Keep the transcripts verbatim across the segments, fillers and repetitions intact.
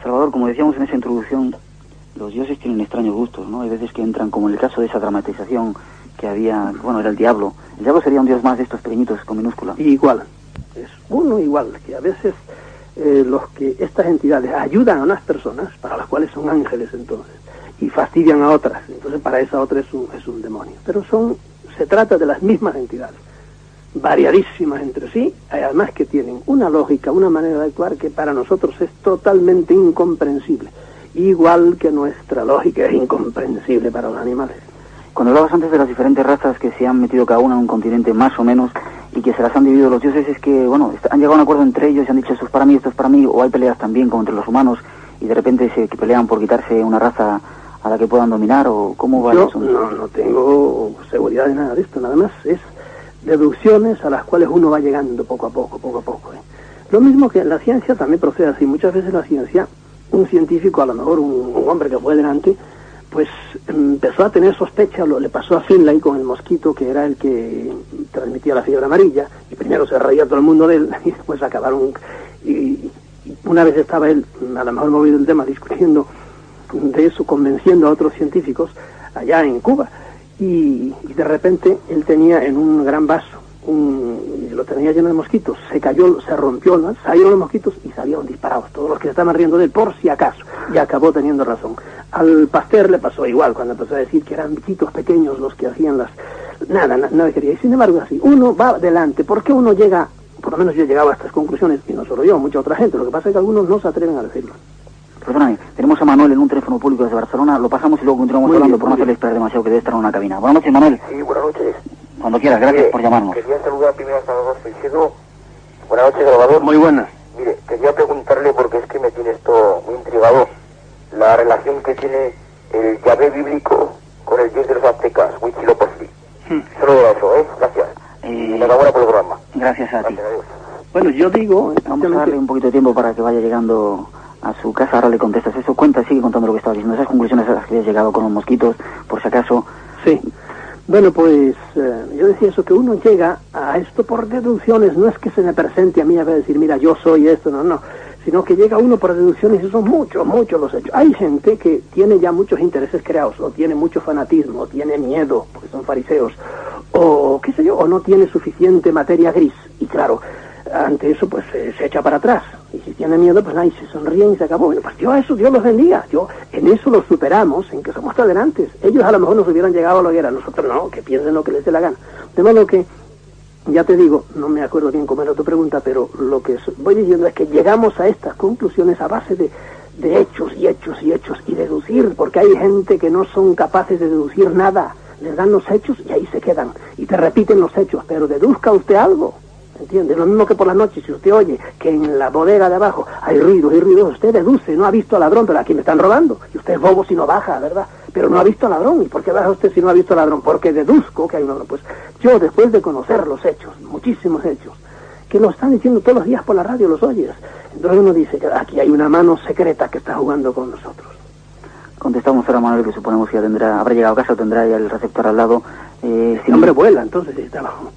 Salvador, como decíamos en esa introducción, los dioses tienen extraños gustos, ¿no? Hay veces que entran, como en el caso de esa dramatización que había, bueno, era el diablo. El diablo sería un dios más de estos pequeñitos con minúscula. Igual, es uno igual, que a veces eh, los que estas entidades ayudan a unas personas, para las cuales son ángeles entonces, y fastidian a otras, entonces para esa otra es un, es un demonio. Pero son, se trata de las mismas entidades, variadísimas entre sí, además que tienen una lógica, una manera de actuar que para nosotros es totalmente incomprensible, igual que nuestra lógica es incomprensible para los animales. Cuando hablabas antes de las diferentes razas que se han metido cada una en un continente más o menos y que se las han dividido los dioses, es que, bueno, han llegado a un acuerdo entre ellos y han dicho esto es para mí, esto es para mí, o hay peleas también como entre los humanos y de repente se que pelean por quitarse una raza a la que puedan dominar, o cómo va Yo eso. no, no tengo seguridad de nada de esto, nada más es deducciones a las cuales uno va llegando poco a poco, poco a poco. ¿eh? Lo mismo que la ciencia también procede así. Muchas veces la ciencia, un científico, a lo mejor un, un hombre que fue delante, pues empezó a tener sospecha, lo le pasó a Finlay con el mosquito que era el que transmitía la fiebre amarilla, y primero se reía todo el mundo de él, y después acabaron, y, y una vez estaba él, a lo mejor movido el tema, discutiendo de eso, convenciendo a otros científicos allá en Cuba, y, y de repente él tenía en un gran vaso, un, lo tenía lleno de mosquitos, se cayó, se rompió, ¿no? Salieron los mosquitos y salieron disparados, todos los que estaban riendo de él, por si acaso, y acabó teniendo razón. Al Pasteur le pasó igual, cuando empezó a decir que eran bichitos pequeños los que hacían las... Nada, na, nada quería. Y sin embargo, así, uno va adelante. ¿Por qué uno llega, por lo menos yo he llegado a estas conclusiones, y no solo yo, mucha otra gente? Lo que pasa es que algunos no se atreven a decirlo. Perdóname, tenemos a Manuel en un teléfono público desde Barcelona, lo pasamos y luego continuamos Muy hablando bien, por no hacerle esperar demasiado, que debe estar en una cabina. Buenas noches, Manuel. Sí, buenas noches. Cuando quieras, gracias Mire, por llamarnos. Quería saludar primero a Salvador Freixedo. Buenas noches, Salvador. Muy buenas. Mire, quería preguntarle, porque es que me tiene esto muy intrigado, la relación que tiene el Yahvé bíblico con el dios de los aztecas, Huitzilopochtli. Hmm. Solo de eso, ¿eh? Gracias. Eh, y enhorabuena por el programa. Gracias a ti. Gracias, adiós. Bueno, yo digo... Vamos a darle un poquito de tiempo para que vaya llegando a su casa, ahora le contestas eso. Cuenta, sigue contando lo que estaba diciendo, esas conclusiones a las que has llegado con los mosquitos, por si acaso. Sí. Bueno, pues eh, yo decía eso, que uno llega a esto por deducciones, no es que se me presente a mí a decir, mira, yo soy esto, no, no, sino que llega uno por deducciones y son muchos, muchos los hechos. Hay gente que tiene ya muchos intereses creados, o tiene mucho fanatismo, o tiene miedo, porque son fariseos, o qué sé yo, o no tiene suficiente materia gris, y claro, ante eso pues eh, se echa para atrás, y si tiene miedo pues ahí se sonríen y se acabó. Bueno, pues yo a eso Dios los bendiga, yo en eso los superamos, en que somos tolerantes. Ellos a lo mejor nos hubieran llegado a lo que era, nosotros no, que piensen lo que les dé la gana. De modo que, ya te digo, no me acuerdo bien cómo era tu pregunta, pero lo que voy diciendo es que llegamos a estas conclusiones a base de, de hechos y hechos y hechos y deducir, porque hay gente que no son capaces de deducir nada, les dan los hechos y ahí se quedan, y te repiten los hechos, pero deduzca usted algo. ¿Entiende? Lo mismo que por las noches, si usted oye que en la bodega de abajo hay ruidos y ruidos, usted deduce, no ha visto al ladrón, pero aquí me están robando, y usted es bobo si no baja, ¿verdad? Pero no ha visto al ladrón, ¿y por qué baja usted si no ha visto al ladrón? Porque deduzco que hay un ladrón. Pues yo, después de conocer los hechos, muchísimos hechos, que lo están diciendo todos los días por la radio, los oyes, entonces uno dice que aquí hay una mano secreta que está jugando con nosotros. Contestamos ahora a Manuel, que suponemos que ya tendrá, habrá llegado a casa, tendrá ya el receptor al lado. Eh, el hombre vuela, entonces está abajo.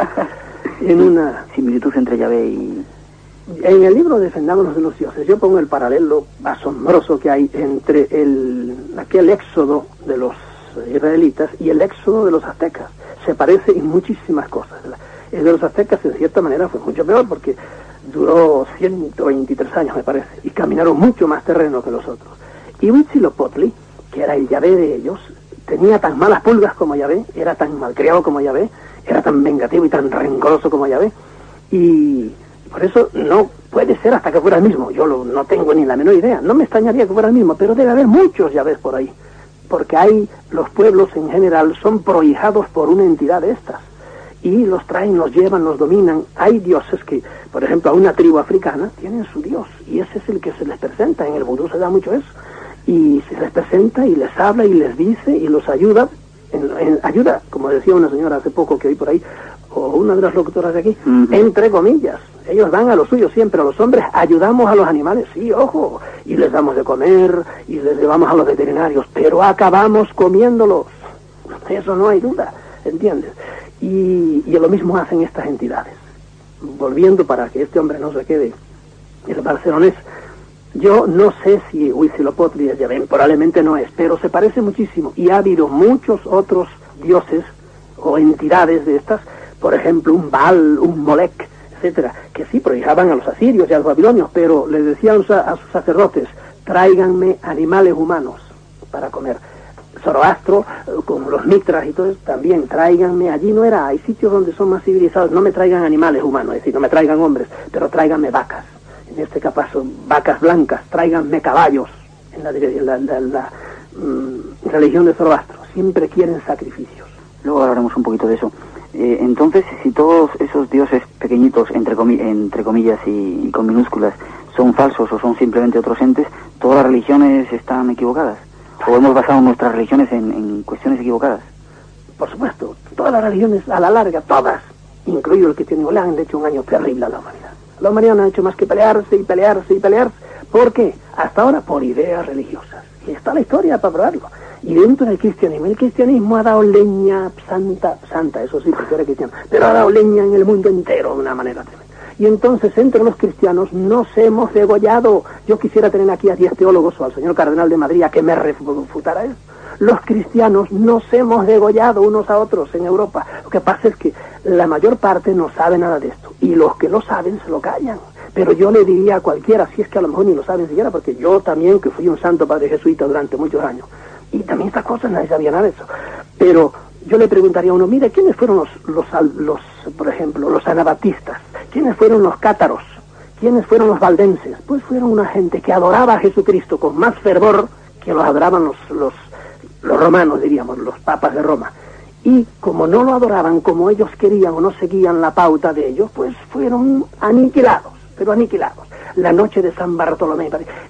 En una similitud entre Yahvé y... En el libro Defendámonos de los dioses, yo pongo el paralelo asombroso que hay entre el aquel éxodo de los israelitas y el éxodo de los aztecas. Se parece en muchísimas cosas. El de los aztecas, en cierta manera, fue mucho peor porque duró ciento veintitrés años, me parece, y caminaron mucho más terreno que los otros. Y Huitzilopochtli, que era el Yahvé de ellos, tenía tan malas pulgas como Yahvé, era tan malcriado como Yahvé, era tan vengativo y tan rencoroso como Yahvé, y por eso no puede ser hasta que fuera el mismo. Yo lo, no tengo ni la menor idea, no me extrañaría que fuera el mismo, pero debe haber muchos Yahvés por ahí, porque hay, los pueblos en general son prohijados por una entidad de estas, y los traen, los llevan, los dominan. Hay dioses que, por ejemplo, a una tribu africana tienen su dios, y ese es el que se les presenta, en el vudú se da mucho eso, y se les presenta y les habla y les dice y los ayuda, en, en, ayuda, como decía una señora hace poco que oí por ahí, o una de las locutoras de aquí, uh-huh. entre comillas, ellos dan a lo suyo siempre, a los hombres ayudamos a los animales, sí, ojo, y les damos de comer, y les llevamos a los veterinarios, pero acabamos comiéndolos, eso no hay duda, ¿entiendes? Y, y lo mismo hacen estas entidades. Volviendo para que este hombre no se quede, el barcelonés, Yo no sé si Huitzilopochtli es Yahvé, probablemente no es, pero se parece muchísimo. Y ha habido muchos otros dioses o entidades de estas, por ejemplo, un Baal, un Molec, etcétera, que sí prohijaban a los asirios y a los babilonios, pero les decían a sus sacerdotes, tráiganme animales humanos para comer. Zoroastro, con los mitras y todo eso, también tráiganme, allí no era, hay sitios donde son más civilizados, no me traigan animales humanos, es decir, no me traigan hombres, pero tráiganme vacas, en este caso vacas blancas, tráiganme caballos, en la, en la, la, la mm, religión de Zoroastro, siempre quieren sacrificios. Luego hablaremos un poquito de eso. Eh, entonces, si todos esos dioses pequeñitos, entre, comi entre comillas y, y con minúsculas, son falsos o son simplemente otros entes, ¿todas las religiones están equivocadas? ¿O hemos basado nuestras religiones en, en cuestiones equivocadas? Por supuesto, todas las religiones a la larga, todas, incluido el cristianismo, le han hecho un año terrible a la humanidad. La humanidad no ha hecho más que pelearse y pelearse y pelearse. ¿Por qué? Hasta ahora por ideas religiosas. Y está la historia para probarlo. Y dentro del cristianismo, el cristianismo ha dado leña santa, santa, eso sí, porque era cristiano, pero ha dado leña en el mundo entero de una manera tremenda. Y entonces entre los cristianos nos hemos degollado. Yo quisiera tener aquí a diez teólogos o al señor cardenal de Madrid a que me refutara eso. Los cristianos nos hemos degollado unos a otros en Europa. Lo que pasa es que la mayor parte no sabe nada de esto. Y los que lo saben se lo callan. Pero yo le diría a cualquiera, si es que a lo mejor ni lo saben siquiera, porque yo también, que fui un santo padre jesuita durante muchos años, y también estas cosas nadie sabía nada de eso. Pero yo le preguntaría a uno, mire, ¿quiénes fueron los, los, los por ejemplo, los anabatistas? ¿Quiénes fueron los cátaros? ¿Quiénes fueron los valdenses? Pues fueron una gente que adoraba a Jesucristo con más fervor que los adoraban los, los, los romanos, diríamos, los papas de Roma. Y como no lo adoraban como ellos querían o no seguían la pauta de ellos, pues fueron aniquilados, pero aniquilados. La noche de San Bartolomé,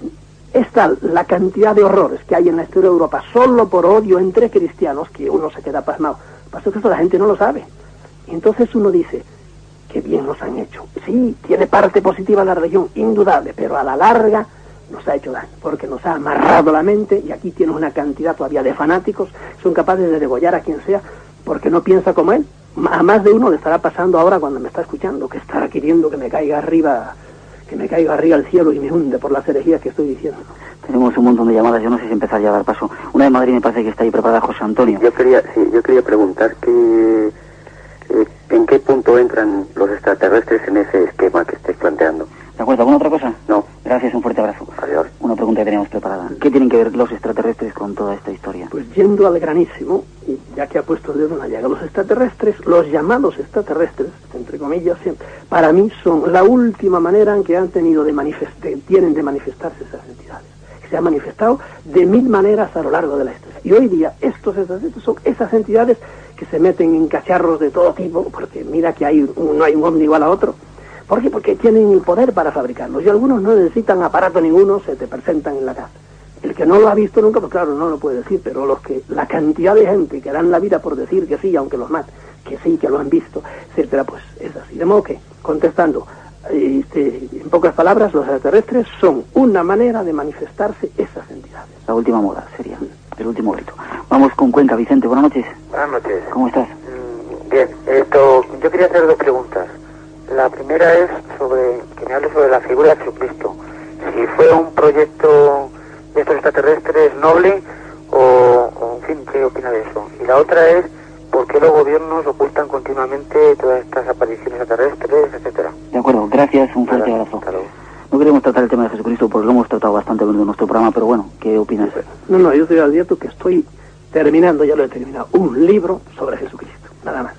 es tal la cantidad de horrores que hay en la historia de Europa solo por odio entre cristianos que uno se queda pasmado. Pasa que eso la gente no lo sabe. Entonces uno dice, qué bien nos han hecho. Sí, tiene parte positiva la religión, indudable, pero a la larga nos ha hecho daño, porque nos ha amarrado la mente, y aquí tienes una cantidad todavía de fanáticos, son capaces de degollar a quien sea, porque no piensa como él. A más de uno le estará pasando ahora cuando me está escuchando, que estará queriendo que me caiga arriba, que me caiga arriba al cielo y me hunde por las herejías que estoy diciendo. Tenemos un montón de llamadas, yo no sé si empezar ya a dar paso. Una de Madrid me parece que está ahí preparada, José Antonio. Yo quería, sí, yo quería preguntar que, eh, ¿en qué punto entran los extraterrestres en ese esquema que estáis planteando? ¿De acuerdo? ¿Alguna otra cosa? No. Gracias, un fuerte abrazo. Adiós. Una pregunta que teníamos preparada. ¿Qué tienen que ver los extraterrestres con toda esta historia? Pues yendo al granísimo, y ya que ha puesto el dedo en la llaga, los extraterrestres, los llamados extraterrestres, entre comillas, siempre, para mí son la última manera en que han tenido de manifestar, tienen de manifestarse esas entidades. Se han manifestado de mil maneras a lo largo de la historia. Y hoy día estos extraterrestres son esas entidades que se meten en cacharros de todo tipo, porque mira que hay un, no hay un hombre igual a otro. ¿Por qué? Porque tienen el poder para fabricarlos. Y algunos no necesitan aparato ninguno, se te presentan en la casa. El que no lo ha visto nunca, pues claro, no lo puede decir, pero los que, la cantidad de gente que dan la vida por decir que sí, aunque los maten, que sí, que lo han visto, etcétera, pues es así. De modo que, contestando, este, en pocas palabras, los extraterrestres son una manera de manifestarse esas entidades. La última moda sería, el último grito. Vamos con Cuenca. Vicente, buenas noches. Buenas noches. ¿Cómo estás? Mm, bien, esto, yo quería hacer dos preguntas. La primera es sobre, que me hable sobre la figura de Jesucristo. Si fue un proyecto de estos extraterrestres noble o, o, en fin, ¿qué opina de eso? Y la otra es, ¿por qué los gobiernos ocultan continuamente todas estas apariciones extraterrestres, etcétera? De acuerdo, gracias, un fuerte Nada, abrazo. hasta luego. No queremos tratar el tema de Jesucristo porque lo hemos tratado bastante en nuestro programa, pero bueno, ¿qué opinas? No, no, yo te advierto que estoy terminando, ya lo he terminado, un libro sobre Jesucristo, nada más.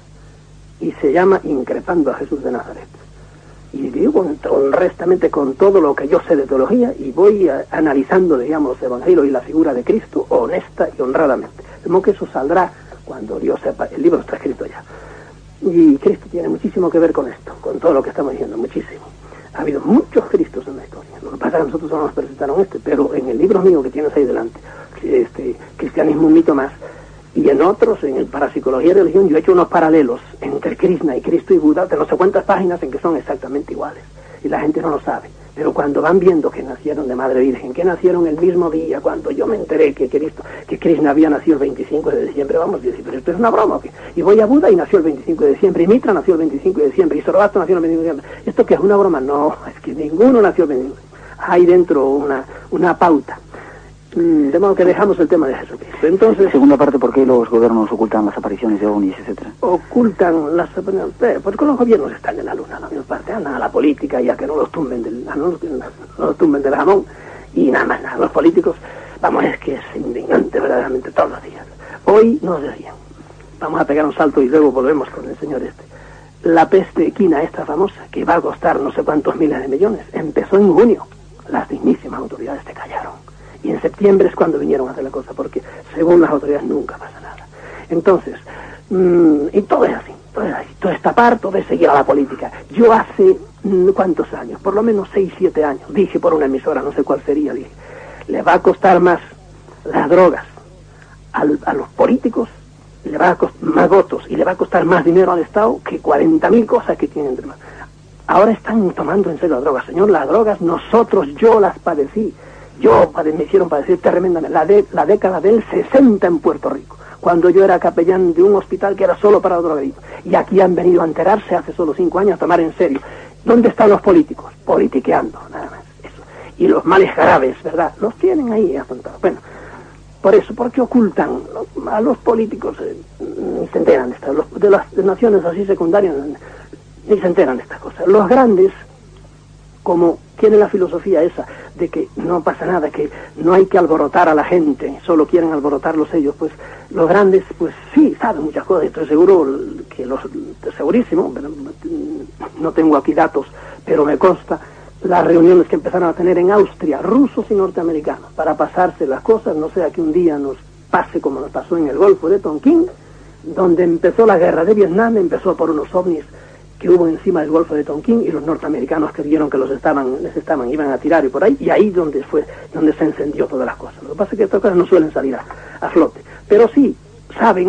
Y se llama Increpando a Jesús de Nazaret. Y digo honestamente con todo lo que yo sé de teología y voy a, analizando, digamos, los evangelios y la figura de Cristo honesta y honradamente. De modo que eso saldrá cuando Dios sepa, el libro está escrito ya. Y Cristo tiene muchísimo que ver con esto, con todo lo que estamos diciendo, muchísimo. Ha habido muchos Cristos en la historia. Lo que pasa es que nosotros solo nos presentaron este, pero en el libro mío que tienes ahí delante, este, Cristianismo un mito más, y en otros, en el Parapsicología y Religión, yo he hecho unos paralelos entre Krishna y Cristo y Buda de no sé cuántas páginas en que son exactamente iguales. Y la gente no lo sabe. Pero cuando van viendo que nacieron de Madre Virgen, que nacieron el mismo día, cuando yo me enteré que Cristo, que Krishna había nacido el veinticinco de diciembre, vamos a decir, pero esto es una broma, ¿o qué? Y voy a Buda y nació el veinticinco de diciembre, y Mitra nació el veinticinco de diciembre, y Zoroastro nació el veinticinco de diciembre. ¿Esto qué es una broma? No, es que ninguno nació el veinticinco. hay dentro una, una pauta. De modo que dejamos el tema de Jesucristo. Entonces, segunda parte, ¿por qué los gobiernos ocultan las apariciones de ovnis, etcétera? Ocultan las apariciones, eh, porque los gobiernos están en la luna, la mayor parte, andan a la política, ya que no los tumben del, no, los, no los tumben del jamón, y nada más, nada, los políticos, vamos, es que es indignante verdaderamente todos los días. Hoy nos decían, vamos a pegar un salto y luego volvemos con el señor este, la peste equina esta famosa, que va a costar no sé cuántos miles de millones, empezó en junio, las dignísimas autoridades te callaron. Y en septiembre es cuando vinieron a hacer la cosa, porque según las autoridades nunca pasa nada. Entonces, mmm, y todo es así, todo es así, todo es tapar, todo es seguir a la política. Yo hace, mmm, ¿cuántos años? Por lo menos seis, siete años, dije por una emisora, no sé cuál sería, dije, le va a costar más las drogas al, a los políticos, le va a costar más votos y le va a costar más dinero al Estado que cuarenta mil cosas que tienen entre manos. Ahora están tomando en serio las drogas, señor, las drogas nosotros, yo las padecí. Yo me hicieron padecer tremendamente la, de, la década del sesenta en Puerto Rico, cuando yo era capellán de un hospital que era solo para drogadictos. Y aquí han venido a enterarse hace solo cinco años a tomar en serio. ¿Dónde están los políticos? Politiqueando, nada más. Eso. Y los males graves, ¿verdad? Los tienen ahí afrontados. Bueno, por eso, porque ocultan a los políticos, eh, ni se enteran de estas, los, de las de naciones así secundarias, ni se enteran de estas cosas. Los grandes, como tienen la filosofía esa de que no pasa nada, que no hay que alborotar a la gente, solo quieren alborotarlos ellos, pues los grandes, pues sí, saben muchas cosas, estoy seguro que los, segurísimo, no tengo aquí datos, pero me consta las reuniones que empezaron a tener en Austria, rusos y norteamericanos, para pasarse las cosas, no sea que un día nos pase como nos pasó en el Golfo de Tonquín, donde empezó la guerra de Vietnam, empezó por unos ovnis que hubo encima del Golfo de Tonquín y los norteamericanos que vieron que los estaban, les estaban, iban a tirar y por ahí, y ahí donde fue, donde se encendió todas las cosas. Lo que pasa es que estas cosas no suelen salir a, a flote, pero sí, saben,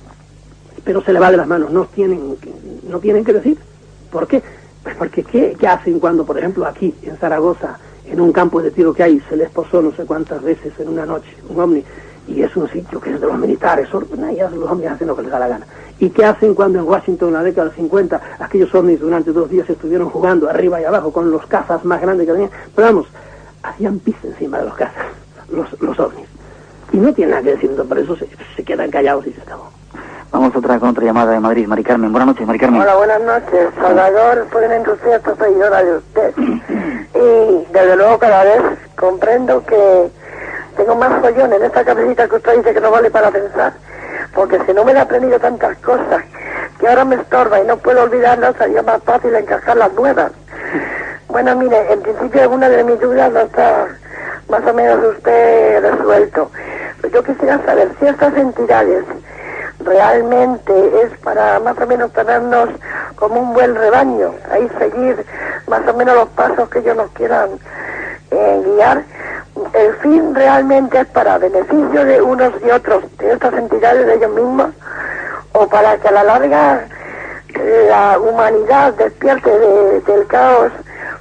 pero se le va de las manos, no tienen, no tienen que decir. ¿Por qué? Pues porque ¿qué, qué hacen cuando, por ejemplo, aquí en Zaragoza, en un campo de tiro que hay, se les posó no sé cuántas veces en una noche un ovni, y es un sitio que es de los militares, y ya los hombres hacen lo que les da la gana. ¿Y qué hacen cuando en Washington en la década del cincuenta aquellos ovnis durante dos días estuvieron jugando arriba y abajo con los cazas más grandes que tenían? Pero vamos, hacían pis encima de los cazas, los, los ovnis. Y no tienen nada que decir, por eso se, se quedan callados y se acabó. Vamos otra con otra llamada de Madrid, Mari Carmen. Buenas noches, Mari Carmen. Hola, buenas noches. Salvador, soy una entusiasta seguidora de usted. Y desde luego cada vez comprendo que tengo más follón en esta cabecita que usted dice que no vale para pensar, porque si no me he aprendido tantas cosas que ahora me estorba y no puedo olvidarlas, sería más fácil encajar las nuevas. Bueno, mire, en principio alguna de mis dudas no está más o menos usted resuelto. Pero yo quisiera saber si estas entidades realmente es para más o menos tenernos como un buen rebaño, ahí seguir más o menos los pasos que ellos nos quieran eh, guiar. El fin realmente es para beneficio de unos y otros, de estas entidades, de ellos mismos, o para que a la larga la humanidad despierte de, del caos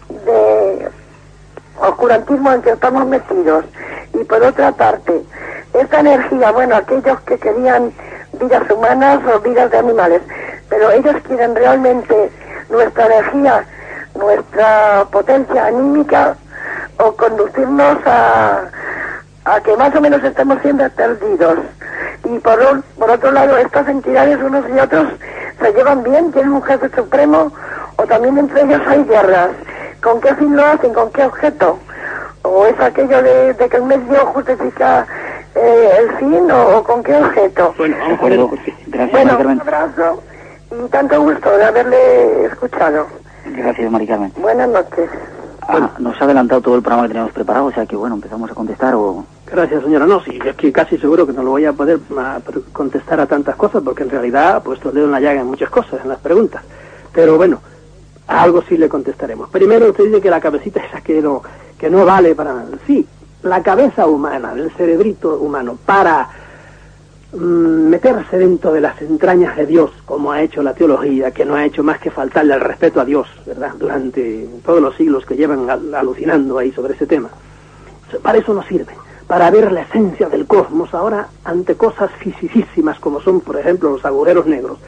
de oscurantismo en que estamos metidos. Y por otra parte, esta energía, bueno, aquellos que querían vidas humanas o vidas de animales, pero ellos quieren realmente nuestra energía, nuestra potencia anímica, o conducirnos a, a que más o menos estemos siempre perdidos. Y por, un, por otro lado, estas entidades unos y otros se llevan bien, tienen un jefe supremo, o también entre ellos hay guerras. ¿Con qué fin lo hacen? ¿Con qué objeto? ¿O es aquello de, de que el medio justifica eh, el fin, o, o con qué objeto? Bueno, vamos a ver. Gracias, bueno, Mari Carmen. un abrazo y tanto gusto de haberle escuchado. Gracias, Mari Carmen. Buenas noches. Ah, nos ha adelantado todo el programa que teníamos preparado, o sea que bueno, empezamos a contestar o... Gracias, señora. No, sí, es que casi seguro que no lo voy a poder a, contestar a tantas cosas, porque en realidad ha puesto el dedo en la llaga en muchas cosas, en las preguntas. Pero bueno, a algo sí le contestaremos. Primero, usted dice que la cabecita esa que no, que no vale para... Sí, la cabeza humana, el cerebrito humano, para mmm, meterse dentro de las entrañas de Dios, como ha hecho la teología, que no ha hecho más que faltarle el respeto a Dios, ¿verdad?, durante todos los siglos que llevan al, alucinando ahí sobre ese tema. Para eso nos sirve, para ver la esencia del cosmos ahora ante cosas fisicísimas como son, por ejemplo, los agujeros negros.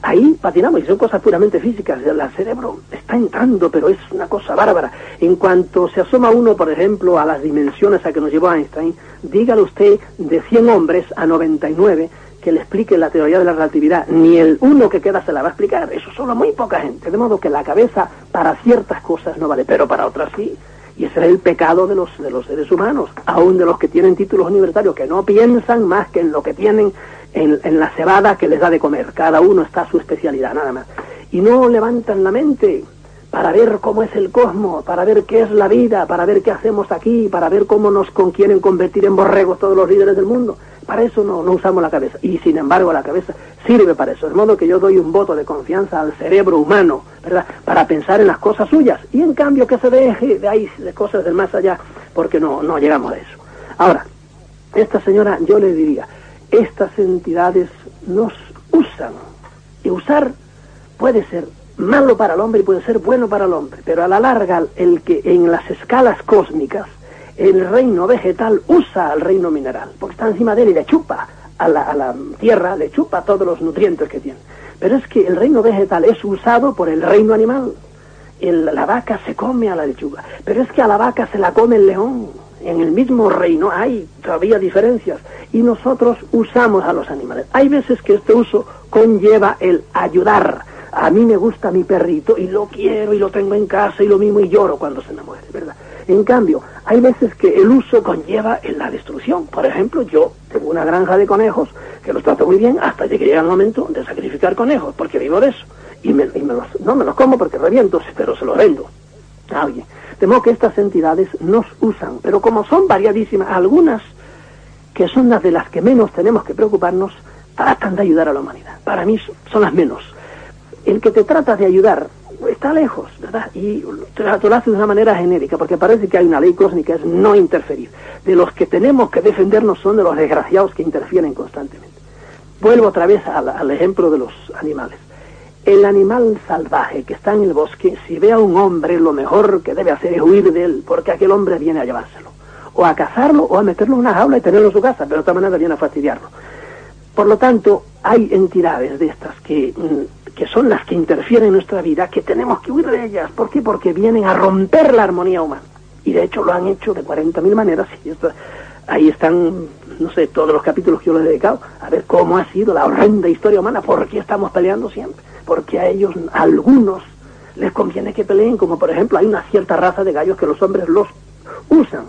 ahí patinamos y son cosas puramente físicas. El cerebro está entrando, pero es una cosa bárbara. En cuanto se asoma uno, por ejemplo, a las dimensiones a que nos llevó Einstein, dígale usted de cien hombres a noventa y nueve que le explique la teoría de la relatividad, ni el uno que queda se la va a explicar. Eso solo muy poca gente, de modo que la cabeza para ciertas cosas no vale, pero para otras sí. Y ese es el pecado de los, de los seres humanos, aún de los que tienen títulos universitarios, que no piensan más que en lo que tienen en, en la cebada que les da de comer. Cada uno está a su especialidad, nada más. Y no levantan la mente para ver cómo es el cosmos, para ver qué es la vida, para ver qué hacemos aquí, para ver cómo nos con quieren convertir en borregos todos los líderes del mundo. Para eso no, no usamos la cabeza. Y sin embargo la cabeza sirve para eso. De modo que yo doy un voto de confianza al cerebro humano, ¿verdad?, para pensar en las cosas suyas. Y en cambio que se deje de ahí, de cosas del más allá, porque no, no llegamos a eso. Ahora, esta señora, yo le diría, estas entidades nos usan. Y usar puede ser malo para el hombre y puede ser bueno para el hombre. Pero a la larga, el que en las escalas cósmicas, el reino vegetal usa al reino mineral, porque está encima de él y le chupa a la, a la tierra, le chupa todos los nutrientes que tiene. Pero es que el reino vegetal es usado por el reino animal. El, la vaca se come a la lechuga, pero es que a la vaca se la come el león. En el mismo reino hay todavía diferencias y nosotros usamos a los animales. Hay veces que este uso conlleva el ayudar. A mí me gusta mi perrito y lo quiero y lo tengo en casa y lo mismo y lloro cuando se me muere, ¿verdad? En cambio, hay veces que el uso conlleva en la destrucción. Por ejemplo, yo tengo una granja de conejos que los trato muy bien hasta que llega el momento de sacrificar conejos, porque vivo de eso. Y, me, y me los, no me los como porque reviento, pero se los vendo a alguien. De modo que estas entidades nos usan, pero como son variadísimas, algunas que son las de las que menos tenemos que preocuparnos, tratan de ayudar a la humanidad. Para mí son las menos. El que te trata de ayudar está lejos, ¿verdad? Y te lo hace de una manera genérica, porque parece que hay una ley cósmica, es no interferir. De los que tenemos que defendernos son de los desgraciados que interfieren constantemente. Vuelvo otra vez al, al ejemplo de los animales. El animal salvaje que está en el bosque, si ve a un hombre, lo mejor que debe hacer es huir de él, porque aquel hombre viene a llevárselo. O a cazarlo, o a meterlo en una jaula y tenerlo en su casa, pero de otra manera viene a fastidiarlo. Por lo tanto, hay entidades de estas que, que son las que interfieren en nuestra vida, que tenemos que huir de ellas. ¿Por qué? Porque vienen a romper la armonía humana. Y de hecho lo han hecho de cuarenta mil maneras. Y esto, ahí están, no sé, todos los capítulos que yo les he dedicado a ver cómo ha sido la horrenda historia humana. ¿Por qué estamos peleando siempre? Porque a ellos, a algunos, les conviene que peleen. Como por ejemplo, hay una cierta raza de gallos que los hombres los usan,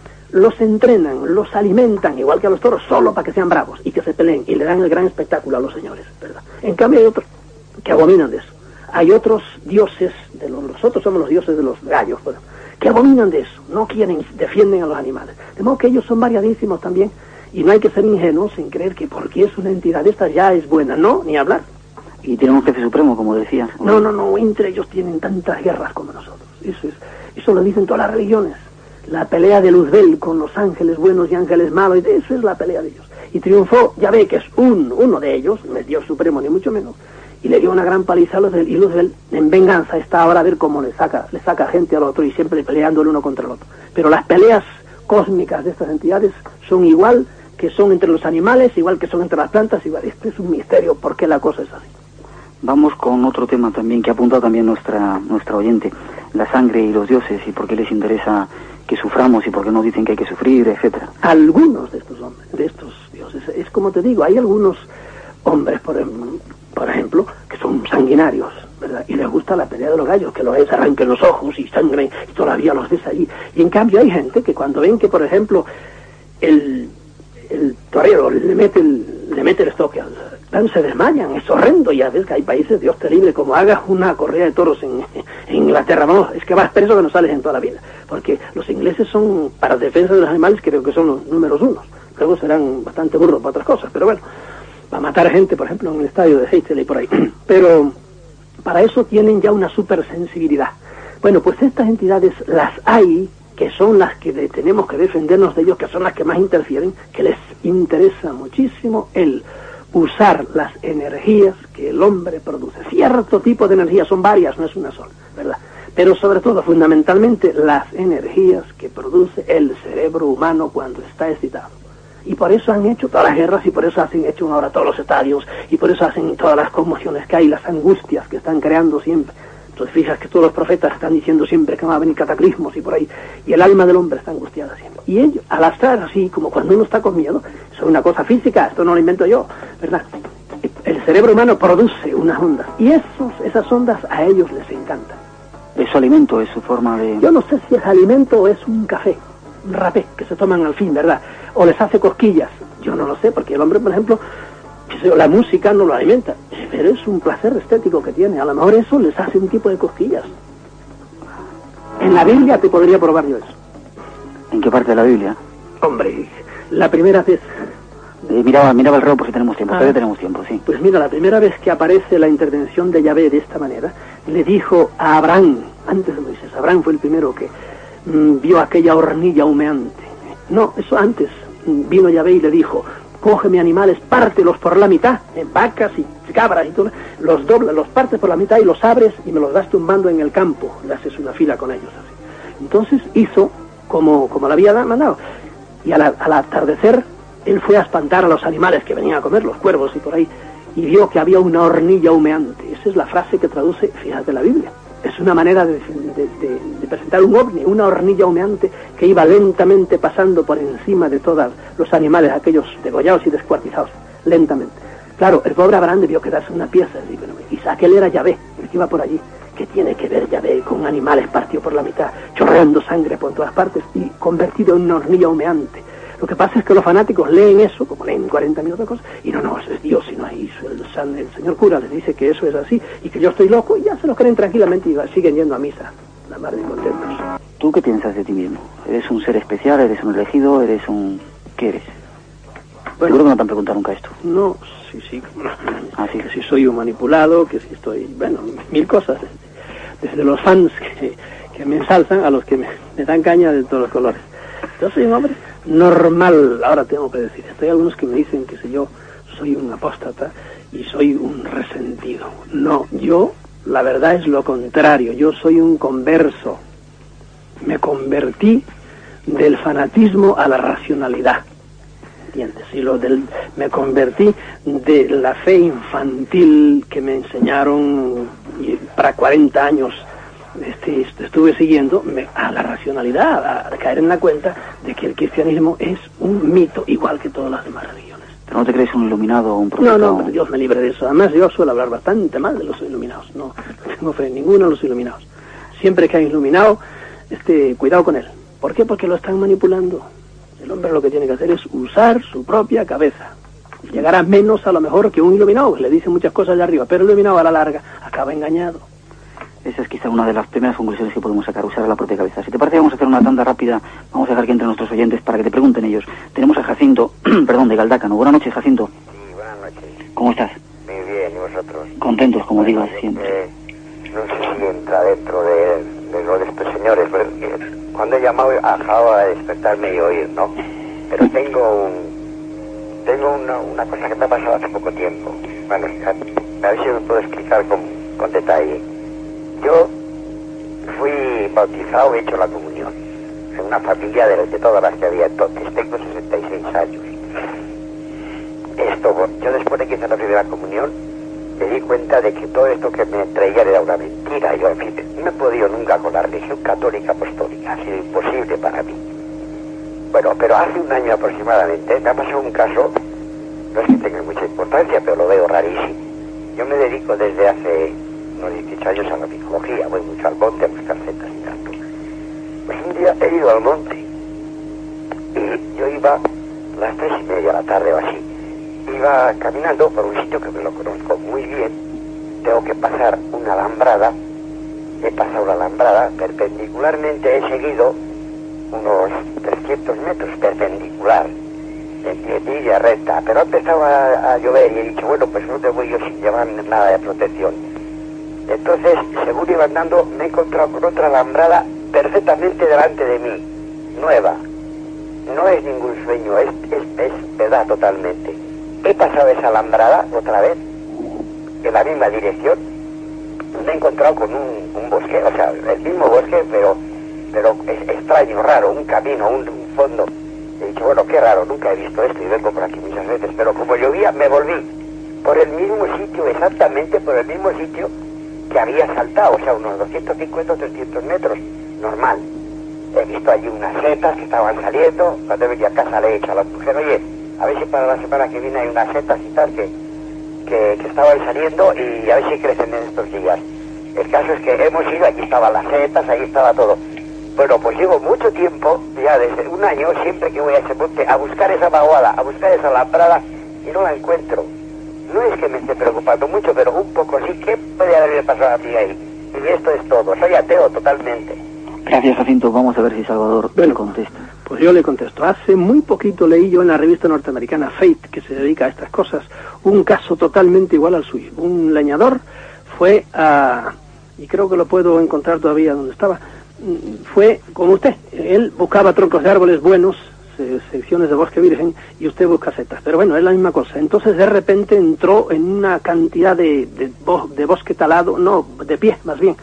los entrenan, los alimentan, igual que a los toros, solo para que sean bravos y que se peleen y le dan el gran espectáculo a los señores, ¿verdad? En cambio hay otros que abominan de eso. Hay otros dioses, de los, nosotros somos los dioses de los gallos, bueno, que abominan de eso, no quieren, defienden a los animales. De modo que ellos son variadísimos también y no hay que ser ingenuos en creer que porque es una entidad de estas ya es buena, no, ni hablar. Y tienen un jefe supremo, como decías. No, no, no, entre ellos tienen tantas guerras como nosotros. Eso es, eso lo dicen todas las religiones. La pelea de Luzbel con los ángeles buenos y ángeles malos, y eso es la pelea de ellos. Y triunfó, ya ve que es un, uno de ellos, no es Dios supremo ni mucho menos, y le dio una gran paliza a Luzbel, y Luzbel en venganza está ahora a ver cómo le saca, le saca gente al otro y siempre peleando el uno contra el otro. Pero las peleas cósmicas de estas entidades son igual que son entre los animales, igual que son entre las plantas, igual. Este es un misterio, ¿por qué la cosa es así? Vamos con otro tema también que ha apuntado también nuestra, nuestra oyente, la sangre y los dioses, y por qué les interesa que suframos y por qué nos dicen que hay que sufrir, etcétera. Algunos de estos hombres, de estos dioses, es como te digo, hay algunos hombres, por, por ejemplo, que son sanguinarios, ¿verdad? Y les gusta la pelea de los gallos, que los ves, arranquen los ojos y sangre, y todavía los ves allí. Y en cambio hay gente que cuando ven que, por ejemplo, el, el torero le mete el, le mete el estoque al plan, se desmayan, es horrendo. Ya ves que hay países, Dios te libre, como hagas una corrida de toros en, en Inglaterra, vamos, es que vas preso que no sales en toda la vida, porque los ingleses son, para defensa de los animales, creo que son los números unos, luego serán bastante burros para otras cosas, pero bueno, para matar a gente, por ejemplo, en el estadio de Heysel y por ahí, pero para eso tienen ya una supersensibilidad. Bueno, pues estas entidades las hay, que son las que de, tenemos que defendernos de ellos, que son las que más interfieren, que les interesa muchísimo el usar las energías que el hombre produce. Cierto tipo de energías, son varias, no es una sola, ¿verdad? Pero sobre todo, fundamentalmente, las energías que produce el cerebro humano cuando está excitado. Y por eso han hecho todas las guerras, y por eso hacen hecho ahora todos los estadios, y por eso hacen todas las conmociones que hay, las angustias que están creando siempre. Entonces fijas que todos los profetas están diciendo siempre que van a venir cataclismos y por ahí, y el alma del hombre está angustiada siempre. Y ellos, al estar así, como cuando uno está con miedo, eso es una cosa física, esto no lo invento yo, ¿verdad? El cerebro humano produce unas ondas, y esos, esas ondas a ellos les encantan. ¿Es su alimento, es su forma de...? Yo no sé si es alimento o es un café, un rapé, que se toman al fin, ¿verdad? O les hace cosquillas, yo no lo sé, porque el hombre, por ejemplo, la música no lo alimenta, pero es un placer estético que tiene, a lo mejor eso les hace un tipo de cosquillas. En la Biblia te podría probar yo eso. ¿En qué parte de la Biblia? Hombre, la primera vez... Eh, miraba, miraba el reloj por si tenemos tiempo, Ah. todavía tenemos tiempo, sí. Pues mira, la primera vez que aparece la intervención de Yahvé de esta manera, le dijo a Abraham, antes de Moisés, Abraham fue el primero que mm, vio aquella hornilla humeante. No, eso antes, mm, vino Yahvé y le dijo, cógeme animales, pártelos por la mitad, eh, vacas y cabras y todo, los doblas, los partes por la mitad y los abres y me los das tumbando en el campo, le haces una fila con ellos así. Entonces hizo como, como le había mandado, y al, al atardecer él fue a espantar a los animales que venían a comer, los cuervos y por ahí, y vio que había una hornilla humeante. Esa es la frase que traduce, fíjate, la Biblia. Es una manera de, de, de, de presentar un ovni, una hornilla humeante que iba lentamente pasando por encima de todos los animales, aquellos degollados y descuartizados, lentamente. Claro, el pobre Abraham debió quedarse una pieza, y, bueno, y aquel era Yahvé, el que iba por allí. ¿Qué tiene que ver Yahvé con animales partidos por la mitad, chorreando sangre por todas partes y convertido en una hornilla humeante? Lo que pasa es que los fanáticos leen eso, como leen cuarenta minutos de cosas, y no, no, eso es Dios, y no hay, el, el señor cura les dice que eso es así, y que yo estoy loco, y ya se lo creen tranquilamente y siguen yendo a misa, la madre de contentos. ¿Tú qué piensas de ti mismo? ¿Eres un ser especial? ¿Eres un elegido? ¿Eres un...? ¿Qué eres? Bueno, Seguro que no te han preguntado nunca esto. No, sí, sí, no, Ah, sí. que si soy un manipulado, que si estoy, bueno, mil cosas, desde los fans que, que me ensalzan a los que me, me dan caña de todos los colores. Yo soy un hombre normal, ahora tengo que decir esto. Hay algunos que me dicen que si yo soy un apóstata y soy un resentido. No, yo, la verdad es lo contrario, yo soy un converso. Me convertí del fanatismo a la racionalidad, ¿entiendes? Y lo del, me convertí de la fe infantil que me enseñaron y para cuarenta años Este, estuve siguiendo me, a la racionalidad, a, a caer en la cuenta de que el cristianismo es un mito igual que todas las demás religiones. ¿Pero no te crees un iluminado o un profeta? No, no, Dios me libre de eso. Además yo suelo hablar bastante mal de los iluminados. No, no tengo fe en ninguno de los iluminados. Siempre que hay iluminado, este, cuidado con él. ¿Por qué? Porque lo están manipulando. El hombre lo que tiene que hacer es usar su propia cabeza. Llegará menos a lo mejor que un iluminado, que le dice muchas cosas de arriba, pero el iluminado a la larga acaba engañado. Esa es quizá una de las primeras conclusiones que podemos sacar, usar la propia cabeza. Si te parece, vamos a hacer una tanda rápida, vamos a dejar que entren nuestros oyentes para que te pregunten ellos. Tenemos a Jacinto, perdón, de Galdácano. Buenas noches, Jacinto. Sí, buenas noches. ¿Cómo estás? Muy bien, ¿y vosotros? Contentos, como Bueno, digo siempre. eh, no sé si entra dentro de, de lo de estos señores, porque cuando he llamado acabo de despertarme y oír, ¿no? Pero tengo un, tengo una, una cosa que me ha pasado hace poco tiempo. Bueno, a, a ver si me puedo explicar con, con detalle. Yo fui bautizado, he hecho la comunión en una familia de, de todas las que había entonces. Tengo sesenta y seis años. Esto, yo después de que hice la primera comunión me di cuenta de que todo esto que me traían era una mentira. Yo, en fin, no he podido nunca con la religión católica apostólica, ha sido imposible para mí. Bueno, pero hace un año aproximadamente me ha pasado un caso, no es que tenga mucha importancia, pero lo veo rarísimo. Yo me dedico desde hace unos dieciocho años a la micología, voy mucho al monte a buscar setas y tanto. Pues un día he ido al monte y yo iba a las tres y media de la tarde o así, iba caminando por un sitio que me lo conozco muy bien, tengo que pasar una alambrada, he pasado la alambrada, perpendicularmente he seguido unos trescientos metros perpendicular, en línea recta, pero ha empezado a, a llover y he dicho, bueno, pues no te voy yo sin llevar nada de protección. Entonces, según iba andando, me he encontrado con otra alambrada perfectamente delante de mí, nueva. No es ningún sueño, es, es, es verdad totalmente. He pasado esa alambrada otra vez, en la misma dirección, me he encontrado con un, un bosque, o sea, el mismo bosque, pero, pero es extraño, raro, un camino, un, un fondo. He dicho, bueno, qué raro, nunca he visto esto y vengo por aquí muchas veces, pero como llovía me volví por el mismo sitio, exactamente por el mismo sitio que había saltado, o sea, unos doscientos cincuenta o trescientos metros, normal. He visto allí unas setas que estaban saliendo. Cuando he venido a casa le he dicho a la mujer, oye, a ver si para la semana que viene hay unas setas y tal que, que, que estaban saliendo y a ver si crecen en estos días. El caso es que hemos ido, allí estaban las setas, allí estaba todo. Bueno, pues llevo mucho tiempo, ya desde un año, siempre que voy a ese monte, a buscar esa vaguada, a buscar esa lamprada y no la encuentro. No es que me esté preocupando mucho, pero un poco sí. ¿Qué puede haberme pasado a mí ahí? Y esto es todo. Soy ateo totalmente. Gracias, Jacinto. Vamos a ver si Salvador bueno, le contesta. Pues yo le contesto. Hace muy poquito leí yo en la revista norteamericana Fate, que se dedica a estas cosas, un caso totalmente igual al suyo. Un leñador fue a... y creo que lo puedo encontrar todavía donde estaba. Fue como usted. Él buscaba troncos de árboles buenos, secciones de bosque virgen, y usted busca setas. Pero bueno, es la misma cosa. Entonces de repente entró en una cantidad de, de, de bosque talado, no, de pie más bien,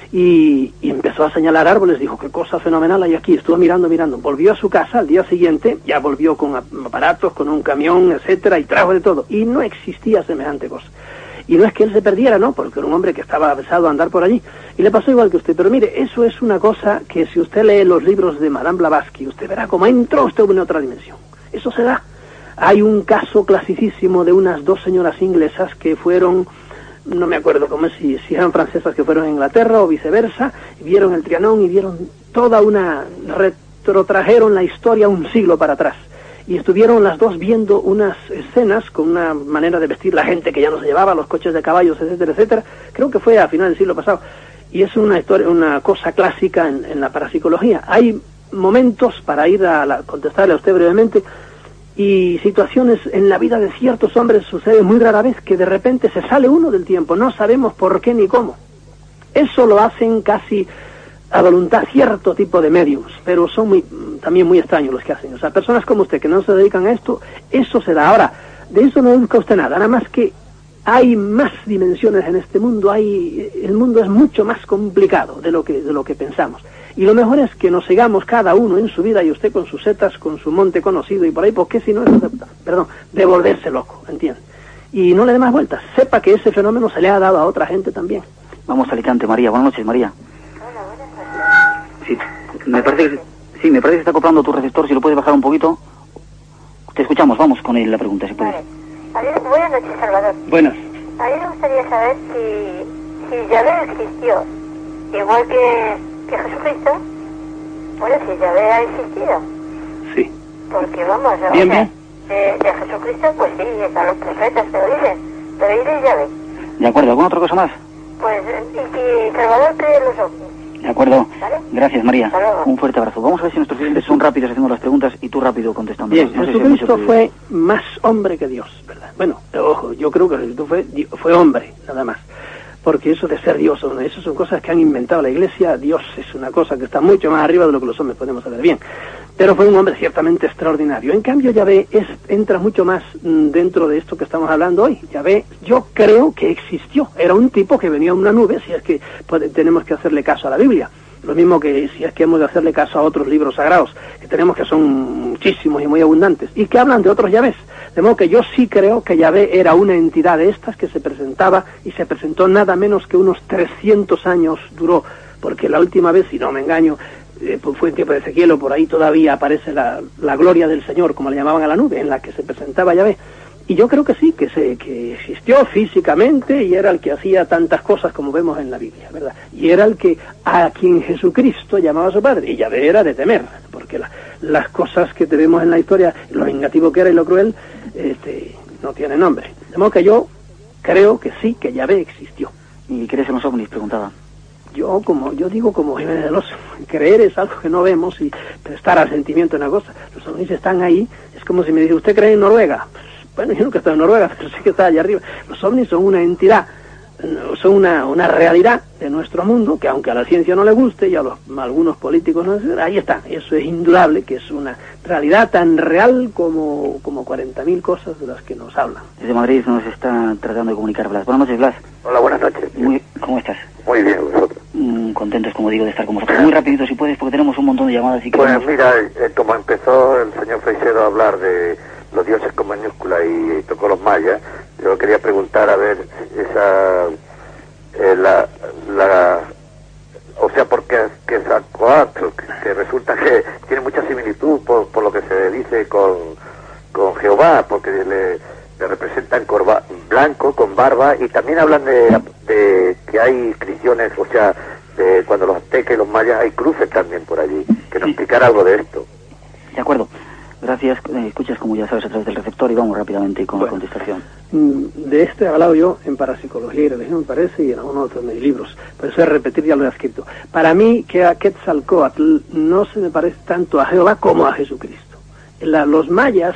y, y empezó a señalar árboles. Dijo, qué cosa fenomenal hay aquí. Estuvo mirando, mirando. Volvió a su casa al día siguiente, ya volvió con aparatos, con un camión, etcétera, y trajo de todo. Y no existía semejante cosa. Y no es que él se perdiera, ¿no? Porque era un hombre que estaba avisado a andar por allí. Y le pasó igual que usted. Pero mire, eso es una cosa que si usted lee los libros de Madame Blavatsky, usted verá cómo entró usted en otra dimensión. Eso se da. Hay un caso clasicísimo de unas dos señoras inglesas que fueron, no me acuerdo cómo es, si, si eran francesas que fueron a Inglaterra o viceversa, y vieron el Trianón y vieron toda una... retrotrajeron la historia un siglo para atrás. Y estuvieron las dos viendo unas escenas con una manera de vestir la gente que ya no se llevaba, los coches de caballos, etcétera, etcétera. Creo que fue a final del siglo pasado. Y es una historia, una cosa clásica en, en la parapsicología. Hay momentos, para ir a la, contestarle a usted brevemente, y situaciones en la vida de ciertos hombres sucede muy rara vez que de repente se sale uno del tiempo. No sabemos por qué ni cómo. Eso lo hacen casi a voluntad cierto tipo de medios, pero son muy, también muy extraños los que hacen. O sea, personas como usted que no se dedican a esto, eso se da. Ahora, de eso no busca usted nada, nada más que hay más dimensiones en este mundo, hay, el mundo es mucho más complicado de lo que, de lo que pensamos. Y lo mejor es que nos sigamos cada uno en su vida, y usted con sus setas, con su monte conocido y por ahí, porque si no es, perdón, de volverse loco, ¿entiende? Y no le dé más vueltas, sepa que ese fenómeno se le ha dado a otra gente también. Vamos a Alicante, María. Buenas noches, María. Sí, me parece que, sí, me parece que está acoplando tu receptor, si lo puedes bajar un poquito. Te escuchamos, vamos con él, la pregunta, si puedes. Vale. A ver, buenas noches, Salvador. Buenas. A mí me gustaría saber si, si Yahvé existió, igual que, que Jesucristo. Bueno, si Yahvé ha existido. Sí. Porque vamos, bien, o sea, bien. De, de Jesucristo, pues sí, están los profetas, pero dicen, pero ¿y de Yahvé? De acuerdo, ¿alguna otra cosa más? Pues, y si Salvador cree en los ovnis. De acuerdo. ¿Vale? Gracias, María. Hasta luego. Un fuerte abrazo. Vamos a ver si nuestros clientes son rápidos haciendo las preguntas y tú rápido contestando. Bien, no sé Jesucristo si mucho... fue más hombre que Dios, ¿verdad? Bueno, ojo, yo creo que Jesucristo fue, fue hombre, nada más. Porque eso de ser Dios, ¿no? Eso son cosas que han inventado la Iglesia. Dios es una cosa que está mucho más arriba de lo que los hombres podemos saber bien. Pero fue un hombre ciertamente extraordinario. En cambio, Yahvé es, entra mucho más mm, dentro de esto que estamos hablando hoy. Yahvé, yo creo que existió. Era un tipo que venía en una nube, si es que puede, tenemos que hacerle caso a la Biblia. Lo mismo que si es que hemos de hacerle caso a otros libros sagrados, que tenemos que son muchísimos y muy abundantes, y que hablan de otros Yahvés. De modo que yo sí creo que Yahvé era una entidad de estas que se presentaba, y se presentó nada menos que unos trescientos años duró, porque la última vez, si no me engaño, eh, fue en tiempo de Ezequiel, o por ahí todavía aparece la, la gloria del Señor, como le llamaban a la nube, en la que se presentaba Yahvé. Y yo creo que sí, que se que existió físicamente y era el que hacía tantas cosas como vemos en la Biblia, ¿verdad? Y era el que a quien Jesucristo llamaba a su Padre, y Yahvé era de temer, porque la, las cosas que tenemos en la historia, lo vengativo que era y lo cruel, este, no tiene nombre. De modo que yo creo que sí, que Yahvé existió. ¿Y crees en los ovnis? Preguntaba. Yo como yo digo como Jiménez de los creer es algo que no vemos y prestar al sentimiento en una cosa. Los ovnis están ahí, es como si me dice, ¿usted cree en Noruega? Bueno, yo nunca he estado en Noruega, pero sí que está allá arriba. Los ovnis son una entidad, son una, una realidad de nuestro mundo, que aunque a la ciencia no le guste y a, los, a algunos políticos no les guste, ahí está. Eso es indudable, que es una realidad tan real como, como cuarenta mil cosas de las que nos hablan. Desde Madrid nos está tratando de comunicar Blas. Buenas noches, Blas. Hola, buenas noches. Muy, ¿Cómo estás? Muy bien, vosotros. mm, contentos, como digo, de estar con vosotros. Muy rapidito si puedes, porque tenemos un montón de llamadas. Y pues queremos... mira, eh, como empezó el señor Freixedo a hablar de los dioses con mayúscula y, y tocó los mayas, yo quería preguntar a ver esa eh, la, la o sea, porque que Quetzalcóatl, que, que resulta que tiene mucha similitud por, por lo que se dice con, con Jehová, porque le, le representan corba, blanco con barba, y también hablan de, de que hay inscripciones, o sea, de cuando los aztecas y los mayas hay cruces también por allí, que nos explicara algo de esto. De acuerdo. Gracias. Eh, escuchas, como ya sabes, a través del receptor y vamos rápidamente con bueno, la contestación. De este he hablado yo en Parapsicología y Religión, me parece, y en algunos otros de mis libros. Por eso es repetir, ya lo he escrito. Para mí, que a Quetzalcóatl no se me parece tanto a Jehová como a Jesucristo. La, los mayas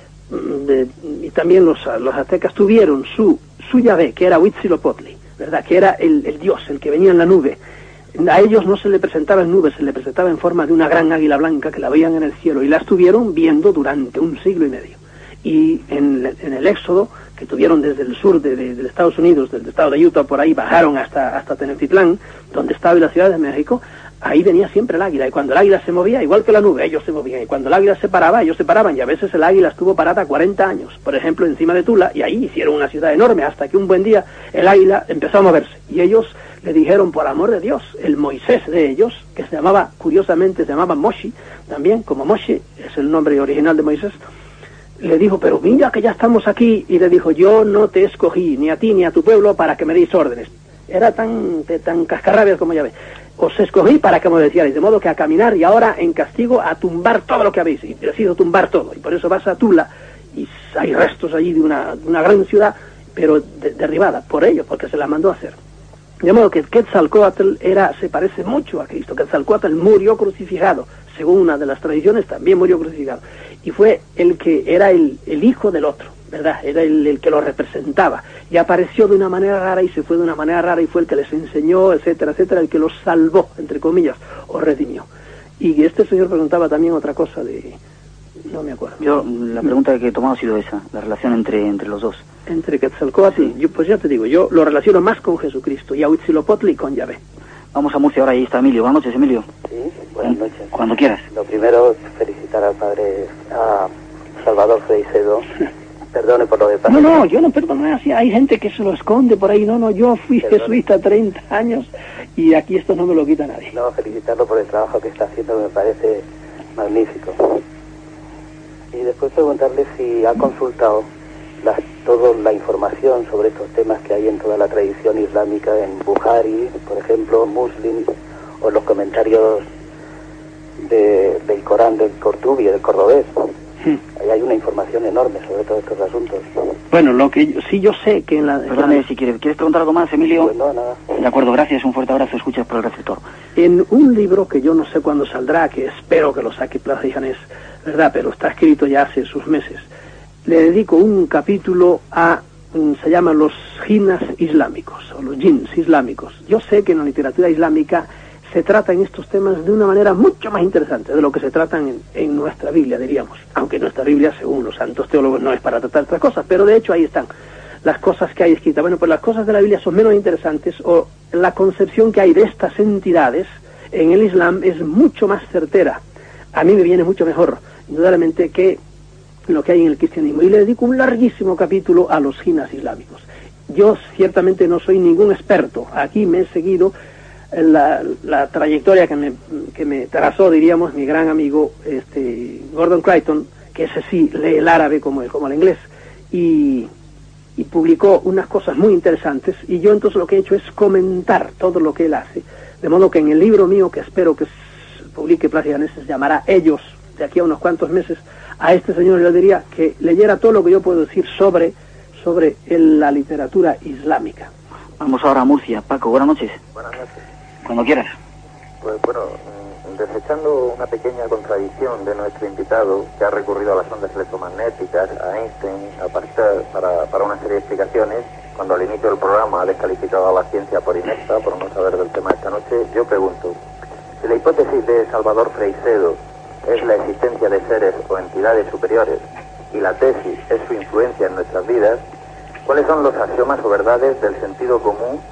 de, y también los, los aztecas tuvieron su, su Yahvé, que era Huitzilopochtli, ¿verdad? Que era el, el dios, el que venía en la nube. A ellos no se le presentaba en nubes, se le presentaba en forma de una gran águila blanca que la veían en el cielo, y la estuvieron viendo durante un siglo y medio. Y en, en el éxodo que tuvieron desde el sur de, de, de Estados Unidos, del estado de Utah, por ahí bajaron hasta, hasta Tenochtitlán, donde estaba la Ciudad de México, ahí venía siempre el águila, y cuando el águila se movía, igual que la nube, ellos se movían, y cuando el águila se paraba, ellos se paraban, y a veces el águila estuvo parada cuarenta años, por ejemplo, encima de Tula, y ahí hicieron una ciudad enorme, hasta que un buen día el águila empezó a moverse, y ellos le dijeron, por amor de Dios, el Moisés de ellos, que se llamaba, curiosamente se llamaba Moshi, también, como Moshi es el nombre original de Moisés, le dijo, pero mira que ya estamos aquí, y le dijo, yo no te escogí, ni a ti ni a tu pueblo, para que me deis órdenes. Era tan, tan cascarrabias como ya ves. Os escogí para que me decíais, de modo que a caminar, y ahora en castigo a tumbar todo lo que habéis, y decido tumbar todo, y por eso vas a Tula, y hay restos allí de una, de una gran ciudad, pero de, derribada por ellos, porque se la mandó a hacer. De modo que Quetzalcóatl era, se parece mucho a Cristo. Quetzalcóatl murió crucificado, según una de las tradiciones, también murió crucificado. Y fue el que era el, el hijo del otro, ¿verdad? Era el, el que lo representaba. Y apareció de una manera rara y se fue de una manera rara y fue el que les enseñó, etcétera, etcétera, el que los salvó, entre comillas, o redimió. Y este señor preguntaba también otra cosa de... no me acuerdo. Yo, la pregunta que he tomado ha sido esa, la relación entre, entre los dos. Entre Quetzalcóatl, sí. yo, pues ya te digo, yo lo relaciono más con Jesucristo y a Huitzilopochtli y con Yahvé. Vamos a Murcia ahora, ahí está Emilio. Buenas noches, Emilio. Sí, buenas noches. Cuando quieras. Lo primero, felicitar al padre, a Salvador Freixedo. Perdone por lo de padre. No, no, yo no perdono, así hay gente que se lo esconde por ahí. No, no, yo fui Perdone. jesuita treinta años y aquí esto no me lo quita nadie. No, felicitarlo por el trabajo que está haciendo, me parece magnífico. Y después preguntarle si ha consultado la, toda la información sobre estos temas que hay en toda la tradición islámica, en Bukhari, por ejemplo, Muslim, o los comentarios de, del Corán del Cortubi, del Cordobés. Hmm. Ahí hay una información enorme sobre todos estos asuntos. Bueno, lo que yo, sí yo sé que en la... Perdóname, si quieres, ¿quieres preguntar algo más, Emilio? Pues no, nada. De acuerdo, gracias, un fuerte abrazo, escuchas por el receptor. En un libro que yo no sé cuándo saldrá, que espero que lo saque Plaza y Janés, ¿verdad? Pero está escrito ya hace sus meses. Le dedico un capítulo a, se llama los jinas islámicos, o los jins islámicos. Yo sé que en la literatura islámica se tratan estos temas de una manera mucho más interesante de lo que se tratan en, en nuestra Biblia, diríamos. Aunque nuestra Biblia, según los santos teólogos, no es para tratar estas cosas, pero de hecho ahí están las cosas que hay escritas. Bueno, pues las cosas de la Biblia son menos interesantes, o la concepción que hay de estas entidades en el Islam es mucho más certera. A mí me viene mucho mejor, indudablemente, que lo que hay en el cristianismo. Y le dedico un larguísimo capítulo a los jinas islámicos. Yo ciertamente no soy ningún experto. Aquí me he seguido la, la trayectoria que me, que me trazó, diríamos, mi gran amigo este, Gordon Creighton, que ese sí lee el árabe como el, como el inglés, y, y publicó unas cosas muy interesantes. Y yo entonces lo que he hecho es comentar todo lo que él hace. De modo que en el libro mío, que espero que publique Plaza y Janés, se llamará Ellos, de aquí a unos cuantos meses, a este señor le diría que leyera todo lo que yo puedo decir sobre, sobre el, la literatura islámica. Vamos ahora a Murcia. Paco, buenas noches. Buenas noches. Cuando quieras. Pues bueno, desechando una pequeña contradicción de nuestro invitado, que ha recurrido a las ondas electromagnéticas, a Einstein, a Pasteur, para, para una serie de explicaciones, cuando al inicio del programa ha descalificado a la ciencia por inepta, por no saber del tema de esta noche, yo pregunto, si la hipótesis de Salvador Freixedo es la existencia de seres o entidades superiores y la tesis es su influencia en nuestras vidas, ¿cuáles son los axiomas o verdades del sentido común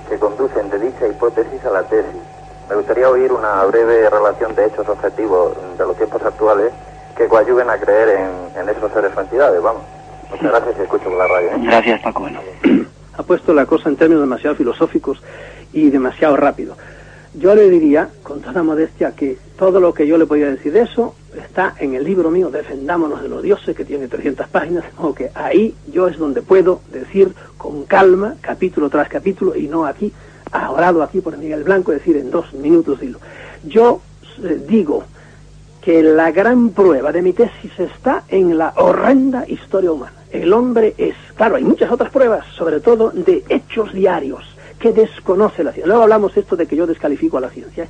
que conducen de dicha hipótesis a la tesis. Me gustaría oír una breve relación de hechos objetivos de los tiempos actuales que coadyuven a creer en, en esos seres o entidades, vamos. Muchas gracias y escucho por la radio. ¿eh? Gracias, Paco. Bueno. Ha puesto la cosa en términos demasiado filosóficos y demasiado rápido. Yo le diría, con toda modestia, que todo lo que yo le podía decir de eso está en el libro mío, Defendámonos de los dioses, que tiene trescientas páginas, o que ahí yo es donde puedo decir con calma, capítulo tras capítulo, y no aquí, ahorrado aquí por Miguel Blanco, decir en dos minutos hilo. Yo eh, digo que la gran prueba de mi tesis está en la horrenda historia humana. El hombre es, claro, hay muchas otras pruebas, sobre todo de hechos diarios, que desconoce la ciencia. Luego hablamos esto de que yo descalifico a la ciencia.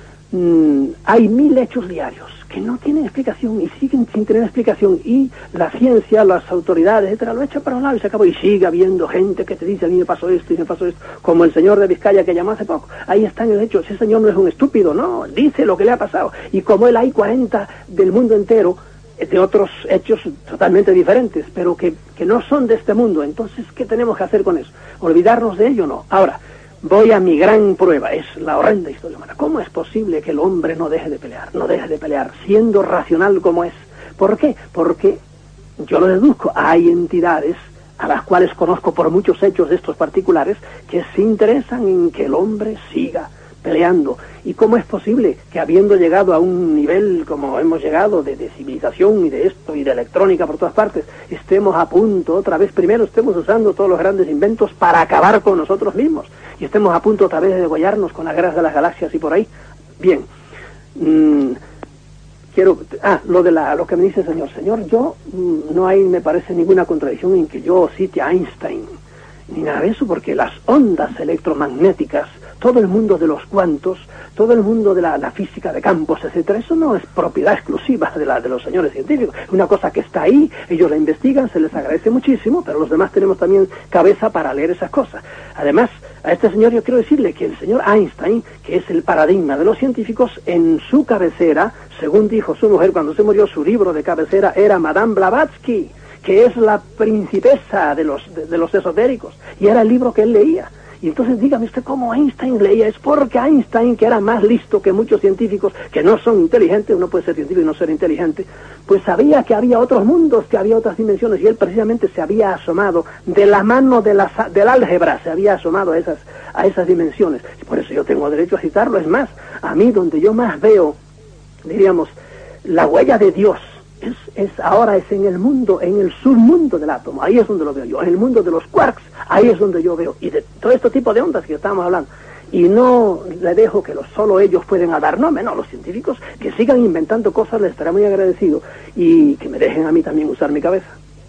Mm, hay mil hechos diarios que no tienen explicación y siguen sin tener explicación, y la ciencia, las autoridades, etcétera, lo echan para un lado y se acabó, y sigue habiendo gente que te dice, a mí me pasó esto y me pasó esto, como el señor de Vizcaya que llamó hace poco. Ahí están los hechos. Ese señor no es un estúpido, no, dice lo que le ha pasado, y como él hay cuarenta del mundo entero de otros hechos totalmente diferentes, pero que, que no son de este mundo. Entonces, ¿qué tenemos que hacer con eso? ¿Olvidarnos de ello? No. Ahora, voy a mi gran prueba, es la horrenda historia humana. ¿Cómo es posible que el hombre no deje de pelear, no deje de pelear, siendo racional como es? ¿Por qué? Porque, yo lo deduzco, hay entidades a las cuales conozco por muchos hechos de estos particulares que se interesan en que el hombre siga peleando. ¿Y cómo es posible que, habiendo llegado a un nivel como hemos llegado de, de civilización y de esto y de electrónica por todas partes, estemos a punto otra vez, primero estemos usando todos los grandes inventos para acabar con nosotros mismos, y estemos a punto otra vez de degollarnos con las guerras de las galaxias y por ahí? Bien, mmm, quiero, ah, lo de la, lo que me dice el señor, señor, yo mmm, no hay, me parece, ninguna contradicción en que yo cite a Einstein, ni nada de eso, porque las ondas electromagnéticas, todo el mundo de los cuantos, todo el mundo de la, la física de campos, etcétera, eso no es propiedad exclusiva de, la, de los señores científicos. Es una cosa que está ahí, ellos la investigan, se les agradece muchísimo, pero los demás tenemos también cabeza para leer esas cosas. Además, a este señor yo quiero decirle que el señor Einstein, que es el paradigma de los científicos, en su cabecera, según dijo su mujer cuando se murió, su libro de cabecera era Madame Blavatsky, que es la principesa de los, de, de los esotéricos, y era el libro que él leía. Y entonces dígame usted cómo Einstein leía. Es porque Einstein, que era más listo que muchos científicos que no son inteligentes, uno puede ser científico y no ser inteligente, pues sabía que había otros mundos, que había otras dimensiones, y él precisamente se había asomado de la mano de la, del álgebra, se había asomado a esas, a esas dimensiones. Y por eso yo tengo derecho a citarlo. Es más, a mí donde yo más veo, diríamos, la huella de Dios, Es, es ahora es en el mundo, en el submundo del átomo. Ahí es donde lo veo yo, en el mundo de los quarks, ahí es donde yo veo, y de todo este tipo de ondas que estamos hablando. Y no le dejo que los, solo ellos pueden hablar, no, no, los científicos que sigan inventando cosas, les estaré muy agradecido, y que me dejen a mí también usar mi cabeza.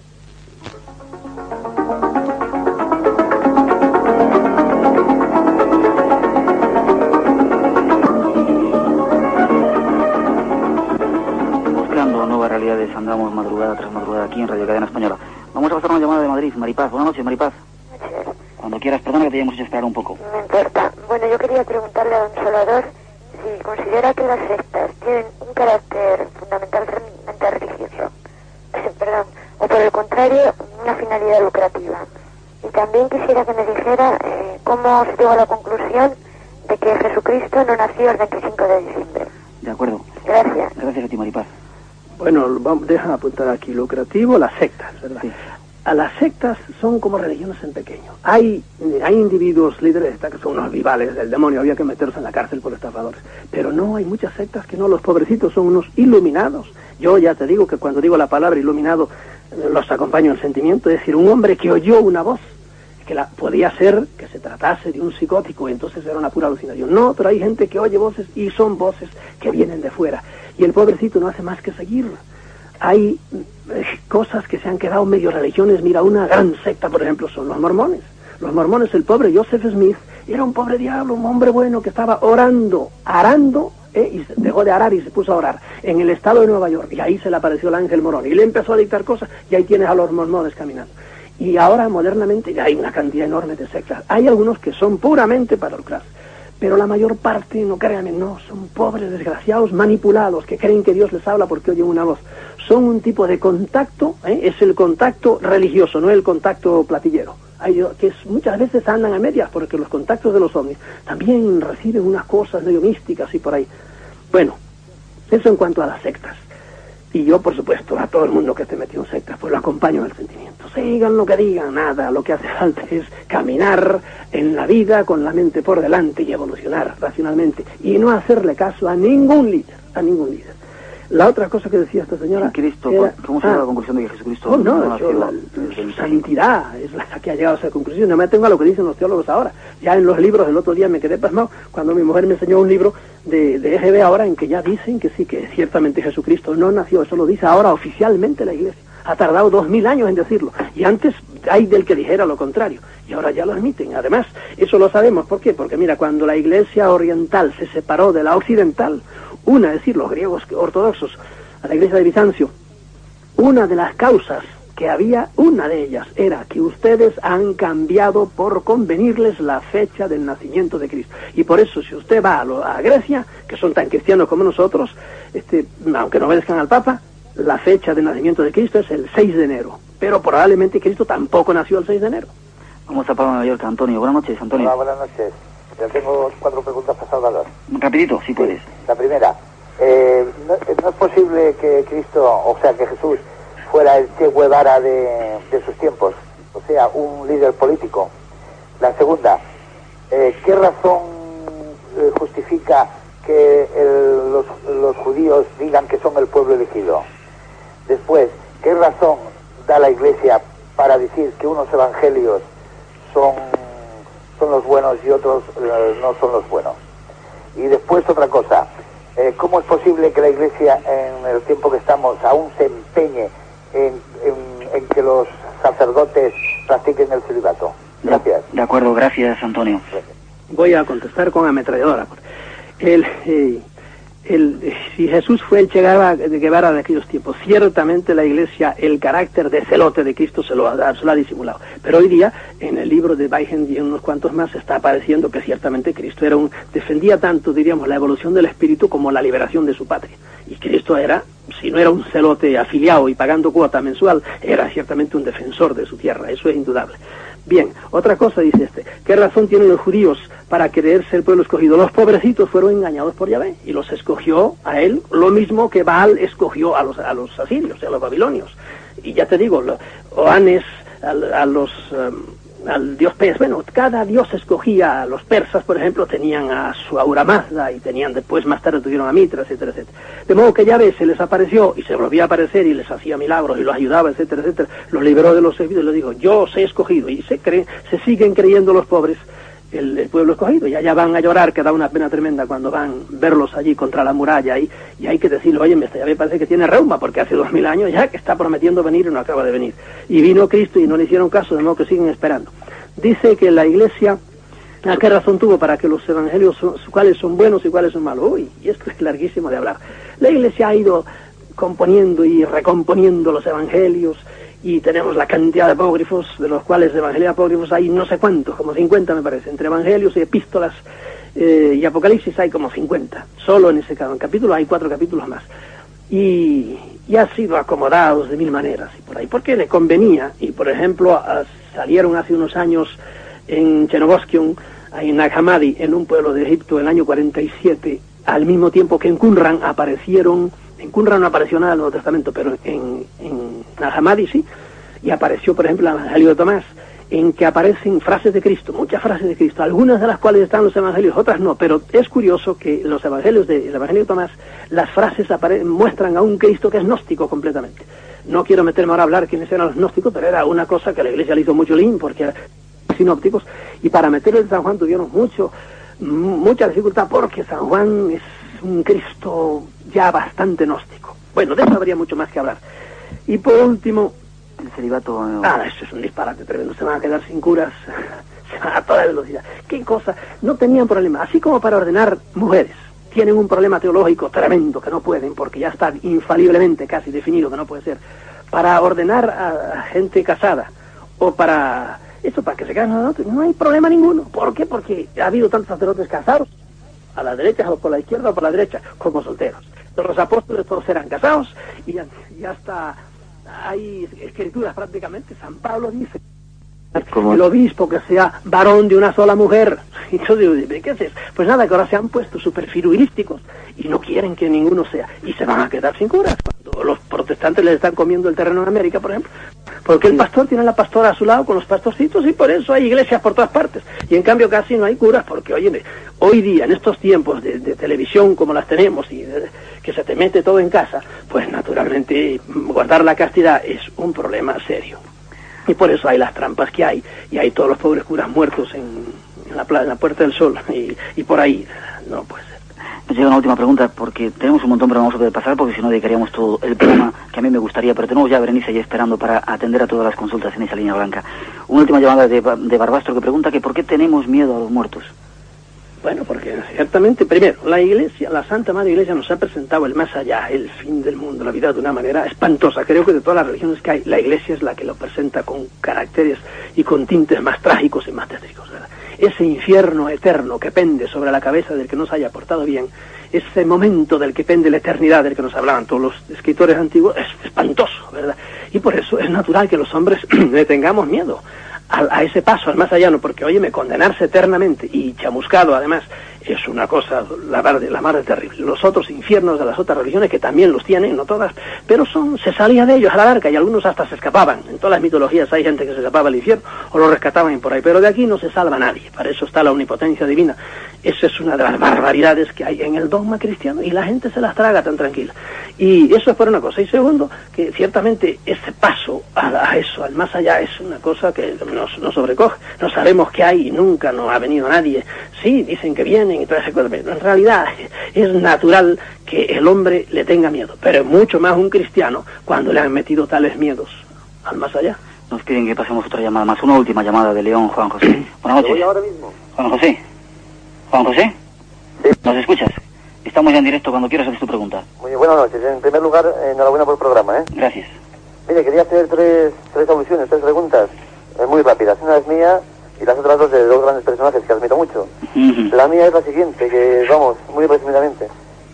Realidades, andamos madrugada tras madrugada aquí en Radio Cadena Española. Vamos a pasar una llamada de Madrid. Maripaz, buenas noches, Maripaz. Noches. Cuando quieras, perdona que te hayamos hecho esperar un poco. No importa. Bueno, yo quería preguntarle a don Salvador si considera que las sectas tienen un carácter fundamentalmente religioso, perdón, o por el contrario, una finalidad lucrativa. Y también quisiera que me dijera eh, cómo se llegó a la conclusión de que Jesucristo no nació el veinticinco de diciembre. De acuerdo. Gracias. Gracias a ti, Maripaz. Bueno, vamos, deja apuntar aquí, lucrativo, las sectas, ¿verdad? Sí. A las sectas son como religiones en pequeño. Hay, hay individuos líderes de sectas que son unos vivales del demonio, había que meterse en la cárcel por estafadores. Pero no, hay muchas sectas que no, los pobrecitos son unos iluminados. Yo ya te digo que cuando digo la palabra iluminado, los acompaño el sentimiento, es decir, un hombre que oyó una voz, que la, podía ser que se tratase de un psicótico, y entonces era una pura alucinación. No, pero hay gente que oye voces y son voces que vienen de fuera. Y el pobrecito no hace más que seguir. Hay eh, cosas que se han quedado medio religiones. Mira, una gran secta, por ejemplo, son los mormones. Los mormones, el pobre Joseph Smith, era un pobre diablo, un hombre bueno que estaba orando, arando, eh, y dejó de arar y se puso a orar en el estado de Nueva York. Y ahí se le apareció el ángel morón. Y le empezó a dictar cosas, y ahí tienes a los mormones caminando. Y ahora, modernamente, ya hay una cantidad enorme de sectas. Hay algunos que son puramente para lucrarse, pero la mayor parte, no créanme, no, son pobres, desgraciados, manipulados, que creen que Dios les habla porque oyen una voz. Son un tipo de contacto, ¿eh? Es el contacto religioso, no el contacto platillero. hay, que es, muchas veces andan a medias, porque los contactos de los ovnis también reciben unas cosas medio místicas y por ahí. Bueno, eso en cuanto a las sectas. Y yo, por supuesto, a todo el mundo que esté metido en sectas, pues lo acompaño en el sentimiento. Se digan lo que digan, nada, lo que hace falta es caminar en la vida con la mente por delante y evolucionar racionalmente. Y no hacerle caso a ningún líder, a ningún líder. La otra cosa que decía esta señora... Cristo, era, ¿cómo se ah, llega a la conclusión de que Jesucristo oh, no, no nació? yo, la, su santidad es la que ha llegado a esa conclusión. No me atengo a lo que dicen los teólogos ahora. Ya en los libros, el otro día me quedé pasmado cuando mi mujer me enseñó un libro de, de E G B ahora en que ya dicen que sí, que ciertamente Jesucristo no nació. Eso lo dice ahora oficialmente la Iglesia. Ha tardado dos mil años en decirlo. Y antes hay del que dijera lo contrario. Y ahora ya lo admiten. Además, eso lo sabemos. ¿Por qué? Porque mira, cuando la Iglesia oriental se separó de la occidental, una, es decir, los griegos ortodoxos, a la Iglesia de Bizancio, una de las causas que había, una de ellas, era que ustedes han cambiado por convenirles la fecha del nacimiento de Cristo. Y por eso, si usted va a, lo, a Grecia, que son tan cristianos como nosotros, este, aunque no obedezcan al Papa, la fecha del nacimiento de Cristo es el seis de enero. Pero probablemente Cristo tampoco nació el seis de enero. Vamos a Palma de Mallorca, Antonio. Buenas noches, Antonio. Hola, buenas noches. Ya tengo cuatro preguntas para Salvador. Rapidito, si puedes. La primera, eh, no, no es posible que Cristo, o sea, que Jesús fuera el Che Guevara de, de sus tiempos, o sea, un líder político. La segunda, eh, ¿qué razón eh, justifica que el, los, los judíos digan que son el pueblo elegido? Después, ¿qué razón da la Iglesia para decir que unos evangelios son, son los buenos y otros eh, no son los buenos? Y después otra cosa, eh, ¿cómo es posible que la Iglesia en el tiempo que estamos aún se empeñe en, en, en que los sacerdotes practiquen el celibato? Gracias. De, de acuerdo, gracias, Antonio. Voy a contestar con ametralladora. El, eh, el, eh, si Jesús fue el Che Guevara de, Guevara de aquellos tiempos, ciertamente la Iglesia, el carácter de celote de Cristo se lo, ha, se lo ha disimulado. Pero hoy día, en el libro de Weigen y en unos cuantos más, está apareciendo que ciertamente Cristo era un, defendía tanto, diríamos, la evolución del espíritu como la liberación de su patria. Y Cristo era, si no era un celote afiliado y pagando cuota mensual, era ciertamente un defensor de su tierra, eso es indudable. Bien, otra cosa dice este, ¿qué razón tienen los judíos para creerse el pueblo escogido? Los pobrecitos fueron engañados por Yahvé y los escogió a él, lo mismo que Baal escogió a los, a los asirios, a los babilonios. Y ya te digo, lo, Oanes, a, a los... Um, al dios pez, bueno, cada dios escogía, a los persas, por ejemplo, tenían a su Ahura Mazda y tenían después, más tarde tuvieron a Mitra, etcétera, etcétera. De modo que Yahvé se les apareció y se volvía a aparecer y les hacía milagros y los ayudaba, etcétera, etcétera. Los liberó de los servicios y les dijo, yo os he escogido. Y se creen, se siguen creyendo los pobres el, el pueblo escogido. Y allá van a llorar, que da una pena tremenda cuando van verlos allí contra la muralla y, y hay que decirle, oye, este Yahvé parece que tiene reuma porque hace dos mil años ya que está prometiendo venir y no acaba de venir. Y vino Cristo y no le hicieron caso, de modo que siguen esperando. Dice que la Iglesia, ¿a qué razón tuvo para que los evangelios, son, cuáles son buenos y cuáles son malos? Uy, y esto es larguísimo de hablar. La Iglesia ha ido componiendo y recomponiendo los evangelios y tenemos la cantidad de apócrifos, de los cuales evangelios apócrifos hay no sé cuántos, como cincuenta me parece, entre evangelios y epístolas eh, y apocalipsis hay como cincuenta, solo en ese capítulo hay cuatro capítulos más. Y, y ha sido acomodados de mil maneras y por ahí, porque le convenía. Y por ejemplo, a, salieron hace unos años en Chenoboskion, en Nag Hammadi, en un pueblo de Egipto, en el año cuarenta y siete, al mismo tiempo que en Qumran aparecieron, en Qumran no apareció nada del Nuevo Testamento, pero en, en Nag Hammadi sí, y apareció por ejemplo el Evangelio de Tomás, en que aparecen frases de Cristo, muchas frases de Cristo, algunas de las cuales están en los evangelios, otras no, pero es curioso que los evangelios del de, Evangelio de Tomás, las frases muestran a un Cristo que es gnóstico completamente. No quiero meterme ahora a hablar quiénes eran los gnósticos, pero era una cosa que la Iglesia le hizo mucho lín, porque eran sinópticos, y para meterlo en San Juan tuvieron mucho, mucha dificultad, porque San Juan es un Cristo ya bastante gnóstico. Bueno, de eso habría mucho más que hablar. Y por último, el celibato... No. Ah, eso es un disparate tremendo, se van a quedar sin curas, se van a toda velocidad. ¿Qué cosa? No tenían problema, así como para ordenar mujeres. Tienen un problema teológico tremendo que no pueden, porque ya está infaliblemente casi definido que no puede ser. Para ordenar a gente casada, o para... Eso, para que se casen a otros, no hay problema ninguno. ¿Por qué? Porque ha habido tantos sacerdotes casados, a la derecha o por la izquierda o por la derecha, como solteros. Los apóstoles todos eran casados, y ya, ya está... Hay escrituras prácticamente, San Pablo dice, ¿Cómo? El obispo que sea varón de una sola mujer. Y yo digo, ¿qué es eso? Pues nada, que ahora se han puesto súper firuilísticos y no quieren que ninguno sea. Y se van a quedar sin curas cuando los protestantes les están comiendo el terreno en América, por ejemplo. Porque el pastor tiene a la pastora a su lado con los pastorcitos y por eso hay iglesias por todas partes. Y en cambio casi no hay curas porque, oye, hoy día, en estos tiempos de, de televisión como las tenemos y de, que se te mete todo en casa, pues naturalmente guardar la castidad es un problema serio. Y por eso hay las trampas que hay, y hay todos los pobres curas muertos en, en, la, en la Puerta del Sol, y, y por ahí no puede ser. Nos llega una última pregunta, porque tenemos un montón, pero no vamos a poder pasar, porque si no dedicaríamos todo el programa, que a mí me gustaría, pero tenemos ya a Berenice ahí esperando para atender a todas las consultas en esa línea blanca. Una última llamada de, de Barbastro que pregunta que ¿por qué tenemos miedo a los muertos? Bueno, porque ciertamente, primero, la Iglesia, la Santa Madre Iglesia nos ha presentado el más allá, el fin del mundo, la vida de una manera espantosa. Creo que de todas las religiones que hay, la Iglesia es la que lo presenta con caracteres y con tintes más trágicos y más tétricos, ¿verdad? Ese infierno eterno que pende sobre la cabeza del que no se haya portado bien, ese momento del que pende la eternidad del que nos hablaban todos los escritores antiguos, es espantoso, ¿verdad? Y por eso es natural que los hombres le tengamos miedo a, a ese paso, al más allá, no, porque, óyeme, condenarse eternamente y chamuscado, además, es una cosa, la mar de, la mar de terrible. Los otros infiernos de las otras religiones, que también los tienen, no todas, pero son, se salía de ellos a la larga y algunos hasta se escapaban. En todas las mitologías hay gente que se escapaba al infierno o lo rescataban por ahí, pero de aquí no se salva nadie. Para eso está la omnipotencia divina. Esa es una de las barbaridades que hay en el dogma cristiano y la gente se las traga tan tranquila. Y eso es por una cosa. Y segundo, que ciertamente ese paso a, a eso, al más allá, es una cosa que nos, nos sobrecoge. No sabemos qué hay y nunca nos ha venido nadie. Sí, dicen que vienen y todas esas cosas, pero en realidad es natural que el hombre le tenga miedo, pero es mucho más un cristiano cuando le han metido tales miedos al más allá. Nos piden que pasemos otra llamada más, una última llamada de León, Juan José. Buenas noches. ¿Voy ahora mismo? Juan José. Juan José. Sí. ¿Nos escuchas? Estamos ya en directo, cuando quieras hacer tu pregunta. Muy buenas noches. En primer lugar, enhorabuena por el programa, ¿eh? Gracias. Mire, quería hacer tres, tres alusiones, tres preguntas eh, muy rápidas. Una es mía y las otras dos de dos grandes personajes que admiro mucho. Uh-huh. La mía es la siguiente, que vamos, muy resumidamente,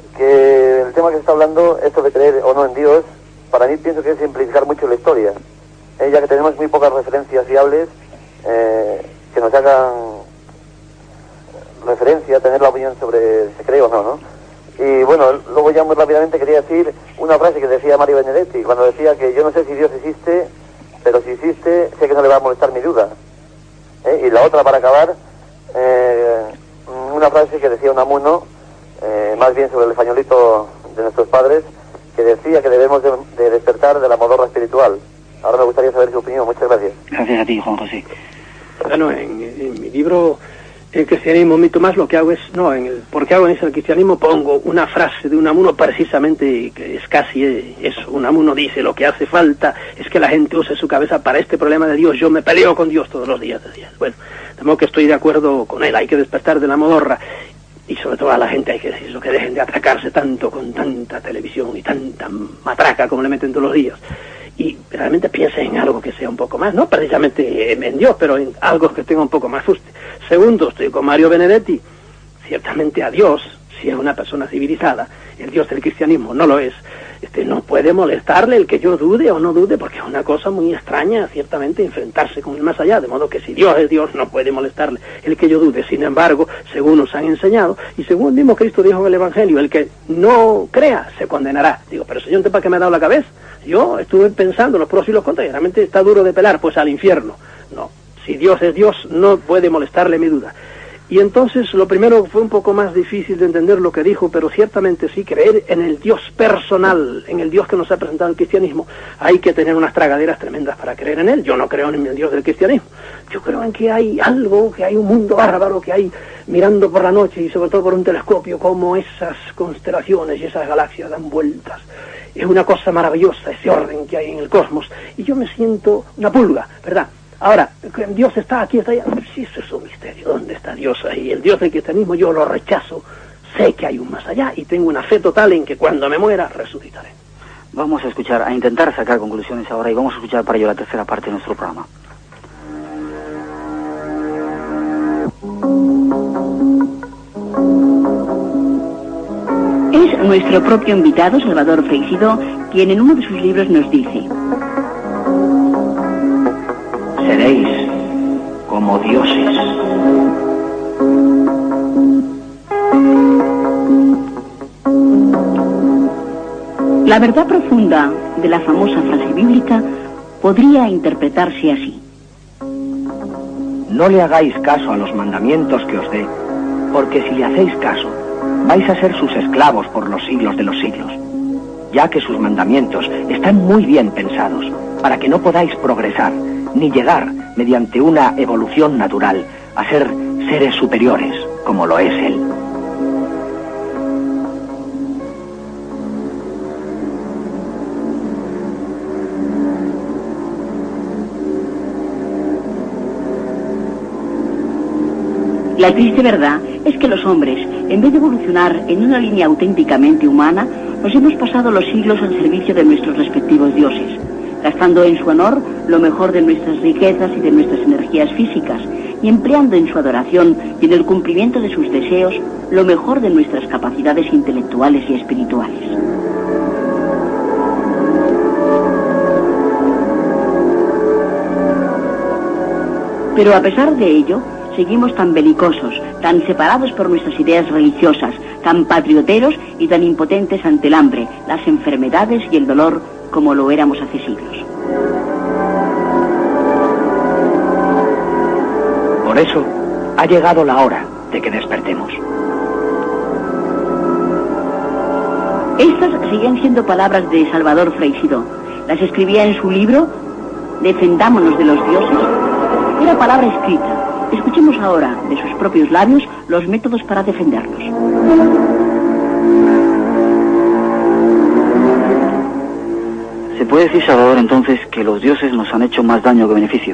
que el tema que se está hablando, esto de creer o no en Dios, para mí pienso que es simplificar mucho la historia, eh, ya que tenemos muy pocas referencias fiables eh, que nos hagan referencia, tener la opinión sobre si cree o no, ¿no? Y bueno, luego ya muy rápidamente quería decir una frase que decía Mario Benedetti, cuando decía que yo no sé si Dios existe, pero si existe, sé que no le va a molestar mi duda. ¿Eh? Y la otra, para acabar, eh, una frase que decía Unamuno, eh, más bien sobre el españolito de nuestros padres, que decía que debemos de, de despertar de la modorra espiritual. Ahora me gustaría saber su opinión. Muchas gracias. Gracias a ti, Juan José. Bueno, en, en mi libro, El cristianismo, mito más, lo que hago es, no, en el, porque hago en ese el cristianismo, pongo una frase de Unamuno precisamente, que es casi eso. Unamuno dice, lo que hace falta es que la gente use su cabeza para este problema de Dios. Yo me peleo con Dios todos los días, decía. Bueno, de modo que estoy de acuerdo con él, hay que despertar de la modorra. Y sobre todo a la gente hay que decirlo, que dejen de atracarse tanto con tanta televisión y tanta matraca como le meten todos los días. Y realmente piensen en algo que sea un poco más, no precisamente en Dios, pero en algo que tenga un poco más fuste. Segundo, estoy con Mario Benedetti. Ciertamente a Dios, si es una persona civilizada, el Dios del cristianismo no lo es, este, no puede molestarle el que yo dude o no dude, porque es una cosa muy extraña, ciertamente, enfrentarse con el más allá, de modo que si Dios es Dios, no puede molestarle el que yo dude. Sin embargo, según nos han enseñado, y según el mismo Cristo dijo en el Evangelio, el que no crea se condenará. Digo, pero señor, ¿para qué me ha dado la cabeza? Yo estuve pensando los pros y los contras, y realmente está duro de pelar, pues al infierno. No, si Dios es Dios, no puede molestarle mi duda. Y entonces lo primero fue un poco más difícil de entender lo que dijo, pero ciertamente sí, creer en el Dios personal, en el Dios que nos ha presentado el cristianismo, hay que tener unas tragaderas tremendas para creer en él. Yo no creo en el Dios del cristianismo. Yo creo en que hay algo, que hay un mundo bárbaro, que hay, mirando por la noche y sobre todo por un telescopio, como esas constelaciones y esas galaxias dan vueltas. Es una cosa maravillosa ese orden que hay en el cosmos. Y yo me siento una pulga, ¿verdad? Ahora, Dios está aquí, está allá. Sí, eso es un misterio. ¿Dónde está Dios ahí? El Dios del cristianismo yo lo rechazo. Sé que hay un más allá y tengo una fe total en que cuando me muera resucitaré. Vamos a escuchar, a intentar sacar conclusiones ahora y vamos a escuchar para ello la tercera parte de nuestro programa. Es nuestro propio invitado, Salvador Freixidó, quien en uno de sus libros nos dice: seréis como dioses. La verdad profunda de la famosa frase bíblica podría interpretarse así. No le hagáis caso a los mandamientos que os dé, porque si le hacéis caso, vais a ser sus esclavos por los siglos de los siglos, ya que sus mandamientos están muy bien pensados, para que no podáis progresar, ni llegar, mediante una evolución natural, a ser seres superiores, como lo es él. La triste verdad es que los hombres, en vez de evolucionar en una línea auténticamente humana, nos hemos pasado los siglos al servicio de nuestros respectivos dioses, gastando en su honor lo mejor de nuestras riquezas y de nuestras energías físicas, y empleando en su adoración y en el cumplimiento de sus deseos lo mejor de nuestras capacidades intelectuales y espirituales. Pero a pesar de ello, seguimos tan belicosos, tan separados por nuestras ideas religiosas, tan patrioteros y tan impotentes ante el hambre, las enfermedades y el dolor como lo éramos hace siglos. Por eso, ha llegado la hora de que despertemos. Estas siguen siendo palabras de Salvador Freixidó. Las escribía en su libro Defendámonos de los dioses. Era palabra escrita. Escuchemos ahora, de sus propios labios, los métodos para defendernos. ¿Se puede decir, Salvador, entonces, que los dioses nos han hecho más daño que beneficio?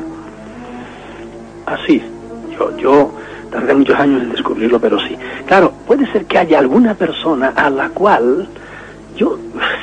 Así, yo, yo tardé muchos años en descubrirlo, pero sí. Claro, puede ser que haya alguna persona a la cual yo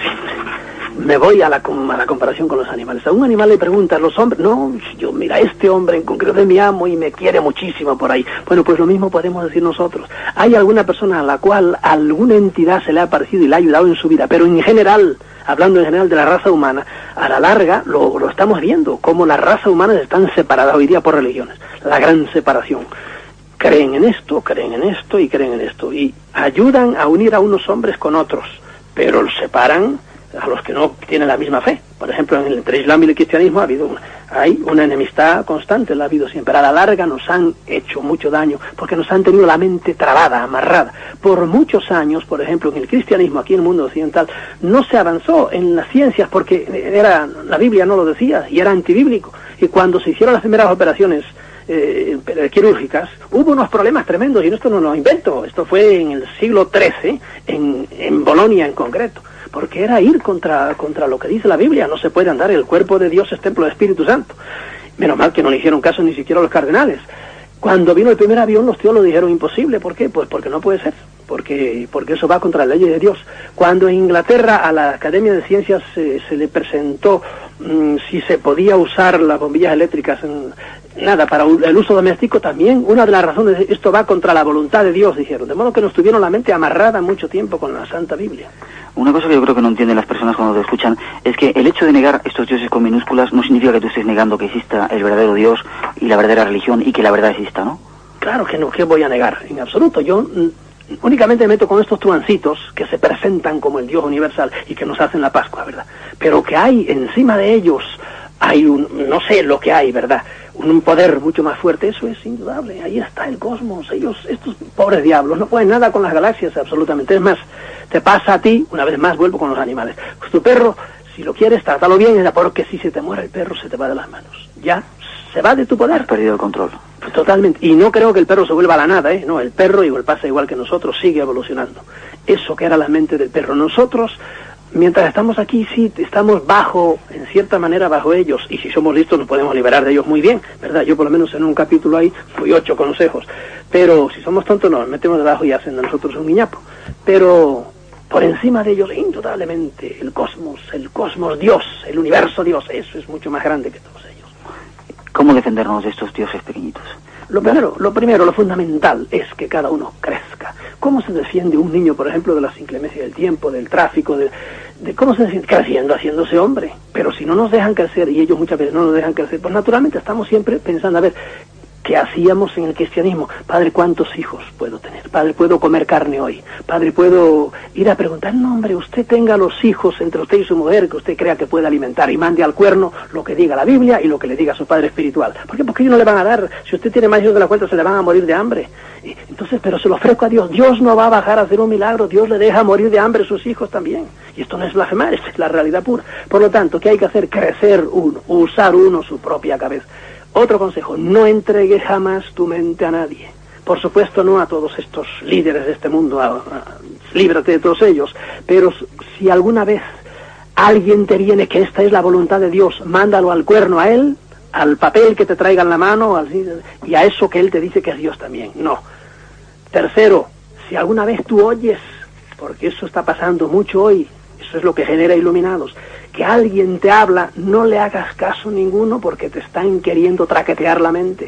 me voy a la, a la comparación con los animales. A un animal le preguntan, los hombres, no, yo, mira, este hombre en concreto es mi amo y me quiere muchísimo por ahí. Bueno, pues lo mismo podemos decir nosotros. Hay alguna persona a la cual alguna entidad se le ha parecido y le ha ayudado en su vida, pero en general, hablando en general de la raza humana, a la larga lo, lo estamos viendo, como las razas humanas están separadas hoy día por religiones. La gran separación. Creen en esto, creen en esto y creen en esto. Y ayudan a unir a unos hombres con otros, pero los separan a los que no tienen la misma fe. Por ejemplo, entre el Islam y el cristianismo ha habido una, hay una enemistad constante, la ha habido siempre. A la larga nos han hecho mucho daño, porque nos han tenido la mente trabada, amarrada. Por muchos años, por ejemplo, en el cristianismo, aquí en el mundo occidental, no se avanzó en las ciencias, porque era, la Biblia no lo decía, y era antibíblico. Y cuando se hicieron las primeras operaciones eh, quirúrgicas, hubo unos problemas tremendos, y esto no lo invento, esto fue en el siglo trece, en, en Bolonia en concreto. Porque era ir contra, contra lo que dice la Biblia. No se puede andar, el cuerpo de Dios es templo del Espíritu Santo. Menos mal que no le hicieron caso ni siquiera a los cardenales. Cuando vino el primer avión, los teólogos dijeron imposible. ¿Por qué? Pues porque no puede ser. Porque, porque eso va contra la ley de Dios. Cuando en Inglaterra a la Academia de Ciencias eh, se le presentó mmm, si se podía usar las bombillas eléctricas en, nada, para el uso doméstico, también una de las razones de esto va contra la voluntad de Dios, dijeron. De modo que nos tuvieron la mente amarrada mucho tiempo con la Santa Biblia. Una cosa que yo creo que no entienden las personas cuando te escuchan es que el hecho de negar estos dioses con minúsculas no significa que tú estés negando que exista el verdadero Dios y la verdadera religión y que la verdad exista, ¿no? Claro que no, ¿qué voy a negar? En absoluto. Yo mm, únicamente me meto con estos truancitos que se presentan como el Dios universal y que nos hacen la Pascua, ¿verdad? Pero que hay encima de ellos, hay un, no sé lo que hay, ¿verdad? Un poder mucho más fuerte, eso es indudable. Ahí está el cosmos. Ellos, estos pobres diablos, no pueden nada con las galaxias, absolutamente. Es más, te pasa a ti, una vez más vuelvo con los animales. Pues tu perro, si lo quieres, trátalo bien, porque si se te muere el perro, se te va de las manos. Ya, se va de tu poder. Has perdido el control. Pues totalmente. Y no creo que el perro se vuelva a la nada, ¿eh? No, el perro igual pasa igual que nosotros, sigue evolucionando. Eso que era la mente del perro. Nosotros, mientras estamos aquí, sí, estamos bajo, en cierta manera, bajo ellos, y si somos listos nos podemos liberar de ellos muy bien, ¿verdad? Yo por lo menos en un capítulo ahí fui ocho consejos, pero si somos tontos nos metemos debajo y hacen de nosotros un guiñapo. Pero por encima de ellos, indudablemente, el cosmos, el cosmos Dios, el universo Dios, eso es mucho más grande que todos ellos. ¿Cómo defendernos de estos dioses pequeñitos? Lo primero, lo primero, lo fundamental es que cada uno crezca. ¿Cómo se defiende un niño, por ejemplo, de las inclemencias del tiempo, del tráfico, de, de cómo se defiende? Creciendo, haciéndose hombre. Pero si no nos dejan crecer, y ellos muchas veces no nos dejan crecer, pues naturalmente estamos siempre pensando, a ver, que hacíamos en el cristianismo. Padre, ¿cuántos hijos puedo tener? Padre, ¿puedo comer carne hoy? Padre, ¿puedo ir a preguntar? No, hombre, usted tenga los hijos entre usted y su mujer que usted crea que puede alimentar y mande al cuerno lo que diga la Biblia y lo que le diga su padre espiritual. ¿Por qué? Porque ellos no le van a dar. Si usted tiene más hijos de la cuenta, se le van a morir de hambre. Entonces, pero se lo ofrezco a Dios. Dios no va a bajar a hacer un milagro. Dios le deja morir de hambre a sus hijos también. Y esto no es blasfemar, esta es la realidad pura. Por lo tanto, ¿qué hay que hacer? Crecer uno, usar uno su propia cabeza. Otro consejo, no entregues jamás tu mente a nadie. Por supuesto, no a todos estos líderes de este mundo, a, a, líbrate de todos ellos. Pero si alguna vez alguien te viene que esta es la voluntad de Dios, mándalo al cuerno a él, al papel que te traiga en la mano, al, y a eso que él te dice que es Dios también. No. Tercero, si alguna vez tú oyes, porque eso está pasando mucho hoy, eso es lo que genera iluminados, que alguien te habla, no le hagas caso ninguno porque te están queriendo traquetear la mente.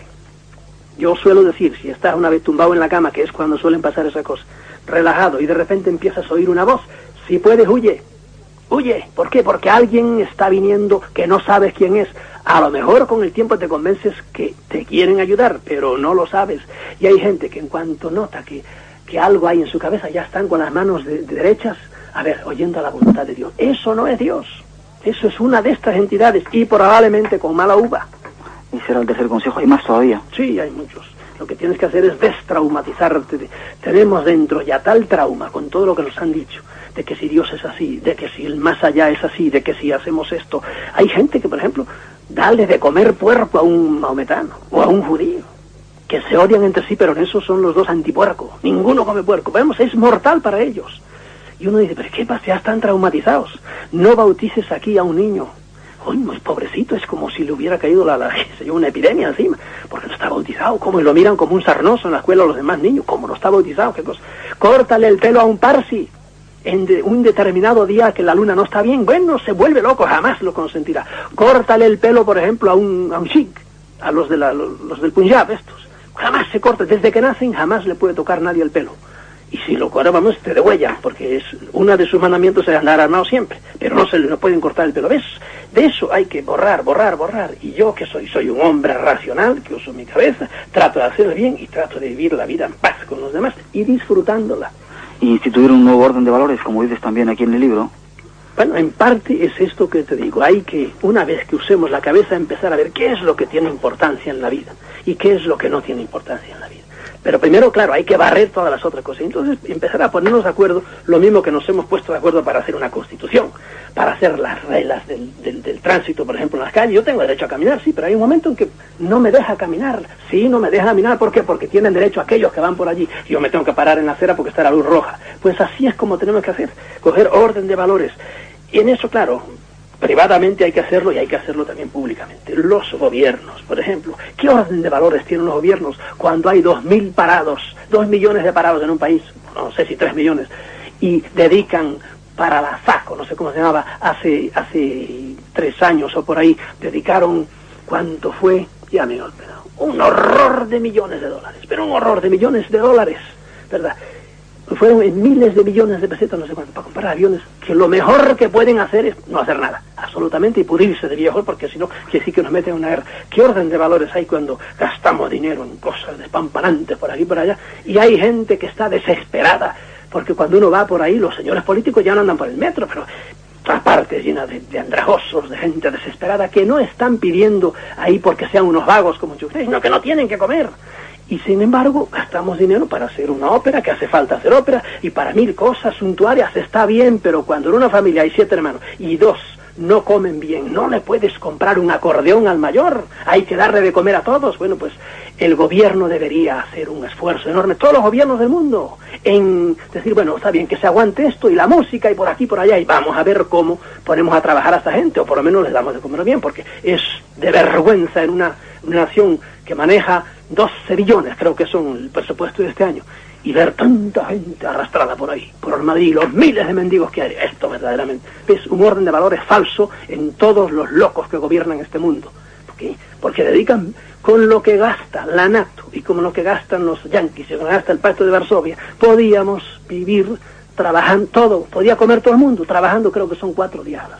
Yo suelo decir, si estás una vez tumbado en la cama, que es cuando suelen pasar esas cosas, relajado, y de repente empiezas a oír una voz, si puedes, huye. Huye. ¿Por qué? Porque alguien está viniendo que no sabes quién es. A lo mejor con el tiempo te convences que te quieren ayudar, pero no lo sabes. Y hay gente que en cuanto nota que, que algo hay en su cabeza, ya están con las manos de, de derechas, a ver, oyendo a la voluntad de Dios. Eso no es Dios. Eso es una de estas entidades y probablemente con mala uva. Y será el tercer consejo, hay más todavía. Sí, hay muchos. Lo que tienes que hacer es destraumatizarte. Tenemos dentro ya tal trauma con todo lo que nos han dicho, de que si Dios es así, de que si el más allá es así, de que si hacemos esto. Hay gente que, por ejemplo, dale de comer puerco a un maometano o a un judío, que se odian entre sí, pero en eso son los dos antipuerco. Ninguno come puerco. Vemos, es mortal para ellos. Y uno dice, pero ¿qué pasa? Ya están traumatizados. No bautices aquí a un niño. Uy, muy pobrecito, es como si le hubiera caído la, la una epidemia encima, porque no está bautizado. Como lo miran como un sarnoso en la escuela a los demás niños, como no está bautizado, qué cosa. Córtale el pelo a un parsi en de, un determinado día que la luna no está bien. Bueno, se vuelve loco, jamás lo consentirá. Córtale el pelo, por ejemplo, a un, a un sikh, a los, de la, los, los del Punjab, estos. Jamás se corta, desde que nacen jamás le puede tocar nadie el pelo. Y si lo corta, vamos, te degüellan, porque es uno de sus mandamientos es andar armado siempre, pero no se le no pueden cortar el pelo. ¿Ves? De eso hay que borrar, borrar, borrar. Y yo, que soy, soy un hombre racional, que uso mi cabeza, trato de hacer bien y trato de vivir la vida en paz con los demás y disfrutándola. Y instituir un nuevo orden de valores, como dices también aquí en el libro. Bueno, en parte es esto que te digo. Hay que, una vez que usemos la cabeza, empezar a ver qué es lo que tiene importancia en la vida y qué es lo que no tiene importancia en la vida. Pero primero, claro, hay que barrer todas las otras cosas. Entonces, empezar a ponernos de acuerdo, lo mismo que nos hemos puesto de acuerdo para hacer una constitución, para hacer las reglas del, del, del tránsito, por ejemplo, en las calles. Yo tengo derecho a caminar, sí, pero hay un momento en que no me deja caminar. Sí, no me deja caminar, ¿por qué? Porque tienen derecho aquellos que van por allí. Yo me tengo que parar en la acera porque está la luz roja. Pues así es como tenemos que hacer, coger orden de valores. Y en eso, claro, privadamente hay que hacerlo y hay que hacerlo también públicamente. Los gobiernos, por ejemplo, ¿qué orden de valores tienen los gobiernos cuando hay dos mil parados, dos millones de parados en un país, no sé si tres millones, y dedican para la FACO, no sé cómo se llamaba, hace hace tres años o por ahí, dedicaron, ¿cuánto fue? Ya me he olvidado, un horror de millones de dólares, pero un horror de millones de dólares, ¿verdad? Fueron en miles de millones de pesetas, no sé cuánto, para comprar aviones, que lo mejor que pueden hacer es no hacer nada, absolutamente, y pudrirse de viejo, porque si no, quiere decir que nos meten en una guerra. ¿Qué orden de valores hay cuando gastamos dinero en cosas despampanantes por aquí y por allá? Y hay gente que está desesperada, porque cuando uno va por ahí, los señores políticos ya no andan por el metro, pero todas partes llenas de, de andrajosos, de gente desesperada, que no están pidiendo ahí porque sean unos vagos como yo, sino que no tienen que comer. Y sin embargo, gastamos dinero para hacer una ópera, que hace falta hacer ópera, y para mil cosas suntuarias está bien, pero cuando en una familia hay siete hermanos y dos no comen bien, no le puedes comprar un acordeón al mayor, hay que darle de comer a todos. Bueno, pues el gobierno debería hacer un esfuerzo enorme, todos los gobiernos del mundo, en decir, bueno, está bien que se aguante esto y la música y por aquí y por allá, y vamos a ver cómo ponemos a trabajar a esta gente, o por lo menos les damos de comer bien, porque es de vergüenza en una, una nación que maneja doce billones, creo que son el presupuesto de este año, y ver tanta gente arrastrada por ahí, por el Madrid, los miles de mendigos que hay. Esto verdaderamente es un orden de valores falso en todos los locos que gobiernan este mundo. ¿Por qué? Porque dedican con lo que gasta la NATO y con lo que gastan los yanquis y con lo que gasta el Pacto de Varsovia, podíamos vivir trabajando todo, podía comer todo el mundo, trabajando creo que son cuatro días a la semana.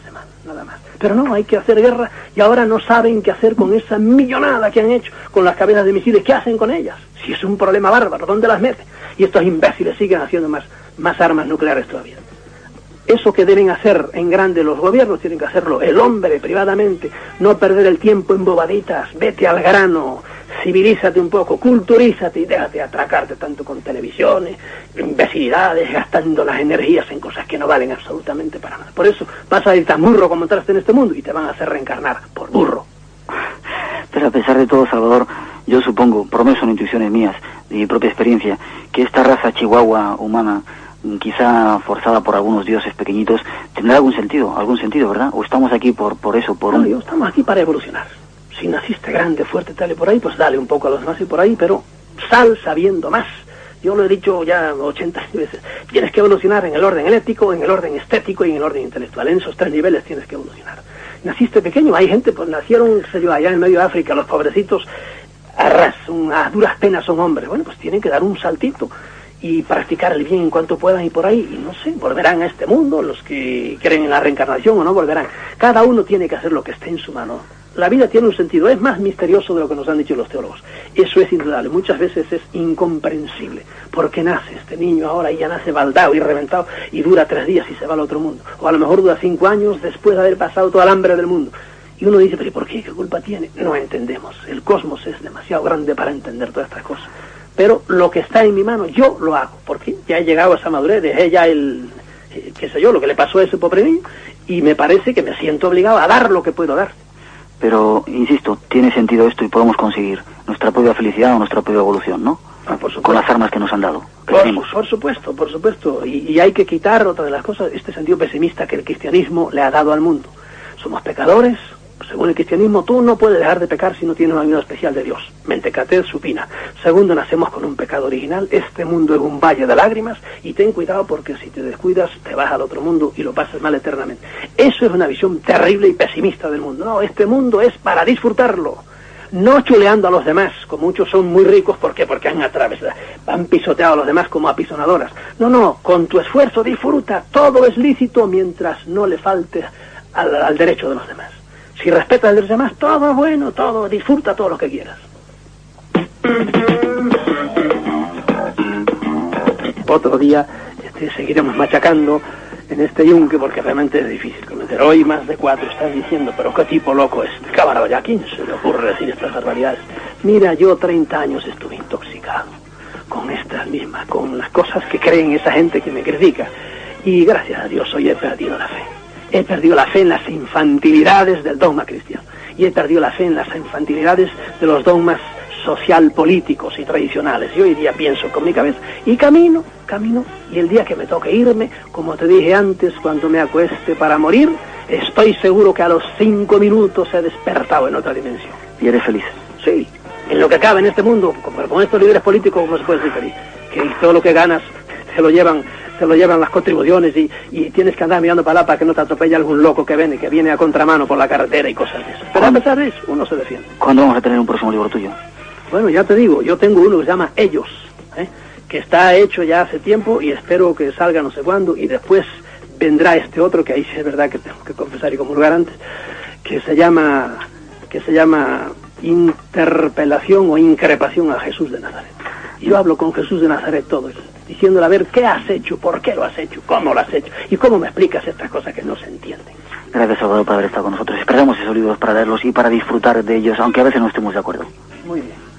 nada más. Pero no, hay que hacer guerra y ahora no saben qué hacer con esa millonada que han hecho, con las cabezas de misiles. ¿Qué hacen con ellas? Si es un problema bárbaro, ¿dónde las meten? Y estos imbéciles siguen haciendo más, más armas nucleares todavía. Eso que deben hacer en grande los gobiernos, tienen que hacerlo el hombre privadamente, no perder el tiempo en bobaditas, vete al grano, civilízate un poco, culturízate y déjate atracarte tanto con televisiones, imbecilidades, gastando las energías en cosas que no valen absolutamente para nada. Por eso vas a ir tan burro como entraste en este mundo y te van a hacer reencarnar por burro. Pero a pesar de todo, Salvador, yo supongo, por lo menos son intuiciones mías, de mi propia experiencia, que esta raza chihuahua humana, quizá forzada por algunos dioses pequeñitos, tendrá algún sentido, algún sentido, ¿verdad? ¿O estamos aquí por por eso, por no, un...? Yo, estamos aquí para evolucionar. Si naciste grande, fuerte, tal y por ahí, pues dale un poco a los demás y por ahí, pero sal sabiendo más. Yo lo he dicho ya ochenta veces. Tienes que evolucionar en el orden ético, en el orden estético y en el orden intelectual. En esos tres niveles tienes que evolucionar. Naciste pequeño, hay gente, pues nacieron, sé yo, allá en medio de África, los pobrecitos, a ras, un, a duras penas son hombres. Bueno, pues tienen que dar un saltito y practicar el bien en cuanto puedan y por ahí, y no sé, volverán a este mundo, los que creen en la reencarnación o no volverán. Cada uno tiene que hacer lo que esté en su mano. La vida tiene un sentido, es más misterioso de lo que nos han dicho los teólogos. Eso es indudable, muchas veces es incomprensible. ¿Por qué nace este niño ahora y ya nace baldado y reventado y dura tres días y se va al otro mundo? O a lo mejor dura cinco años después de haber pasado toda el hambre del mundo. Y uno dice, pero ¿y por qué? ¿Qué culpa tiene? No entendemos. El cosmos es demasiado grande para entender todas estas cosas. Pero lo que está en mi mano, yo lo hago, porque ya he llegado a esa madurez, dejé ya el, eh, qué sé yo, lo que le pasó a ese pobre niño, y me parece que me siento obligado a dar lo que puedo dar. Pero, insisto, tiene sentido esto y podemos conseguir nuestra propia felicidad o nuestra propia evolución, ¿no? Ah, por supuesto. Con las armas que nos han dado. Por, por supuesto, por supuesto. Y, y hay que quitar otra de las cosas, este sentido pesimista que el cristianismo le ha dado al mundo. Somos pecadores. Según el cristianismo, tú no puedes dejar de pecar si no tienes una ayuda especial de Dios. Mentecatez supina. Segundo, nacemos con un pecado original. Este mundo es un valle de lágrimas y ten cuidado porque si te descuidas te vas al otro mundo y lo pasas mal eternamente. Eso es una visión terrible y pesimista del mundo. No, este mundo es para disfrutarlo. No chuleando a los demás, como muchos son muy ricos. ¿Por qué? Porque han atravesado, han pisoteado a los demás como apisonadoras. No, no, con tu esfuerzo disfruta. Todo es lícito mientras no le falte al, al derecho de los demás. Si respetas a los demás, todo es bueno, todo, disfruta todo lo que quieras. Otro día este, seguiremos machacando en este yunque porque realmente es difícil cometer. Hoy más de cuatro están diciendo, pero qué tipo loco es este. Cámara, ¿ya a quién se le ocurre decir estas barbaridades? Mira, yo treinta años estuve intoxicado con estas mismas, con las cosas que creen esa gente que me critica. Y gracias a Dios hoy he perdido la fe. He perdido la fe en las infantilidades del dogma cristiano. Y he perdido la fe en las infantilidades de los dogmas social políticos y tradicionales. Y hoy día pienso con mi cabeza y camino, camino. Y el día que me toque irme, como te dije antes, cuando me acueste para morir, estoy seguro que a los cinco minutos he despertado en otra dimensión. ¿Y eres feliz? Sí. En lo que cabe en este mundo, con, con estos líderes políticos, ¿cómo se puede ser feliz? Que todo lo que ganas se lo llevan... se lo llevan las contribuciones y, y tienes que andar mirando para allá para que no te atropelle algún loco que viene, que viene a contramano por la carretera y cosas de esas. Pero a pesar de eso, uno se defiende. ¿Cuándo vamos a tener un próximo libro tuyo? Bueno, ya te digo, yo tengo uno que se llama Ellos, ¿eh? que está hecho ya hace tiempo y espero que salga no sé cuándo, y después vendrá este otro, que ahí sí es verdad que tengo que confesar y comulgar antes, que se llama, que se llama Interpelación o Increpación a Jesús de Nazaret. Y yo hablo con Jesús de Nazaret todo eso, diciéndole a ver qué has hecho, por qué lo has hecho, cómo lo has hecho y cómo me explicas estas cosas que no se entienden. Gracias, Salvador, por haber estado con nosotros. Esperamos esos libros para leerlos y para disfrutar de ellos, aunque a veces no estemos de acuerdo. Muy bien.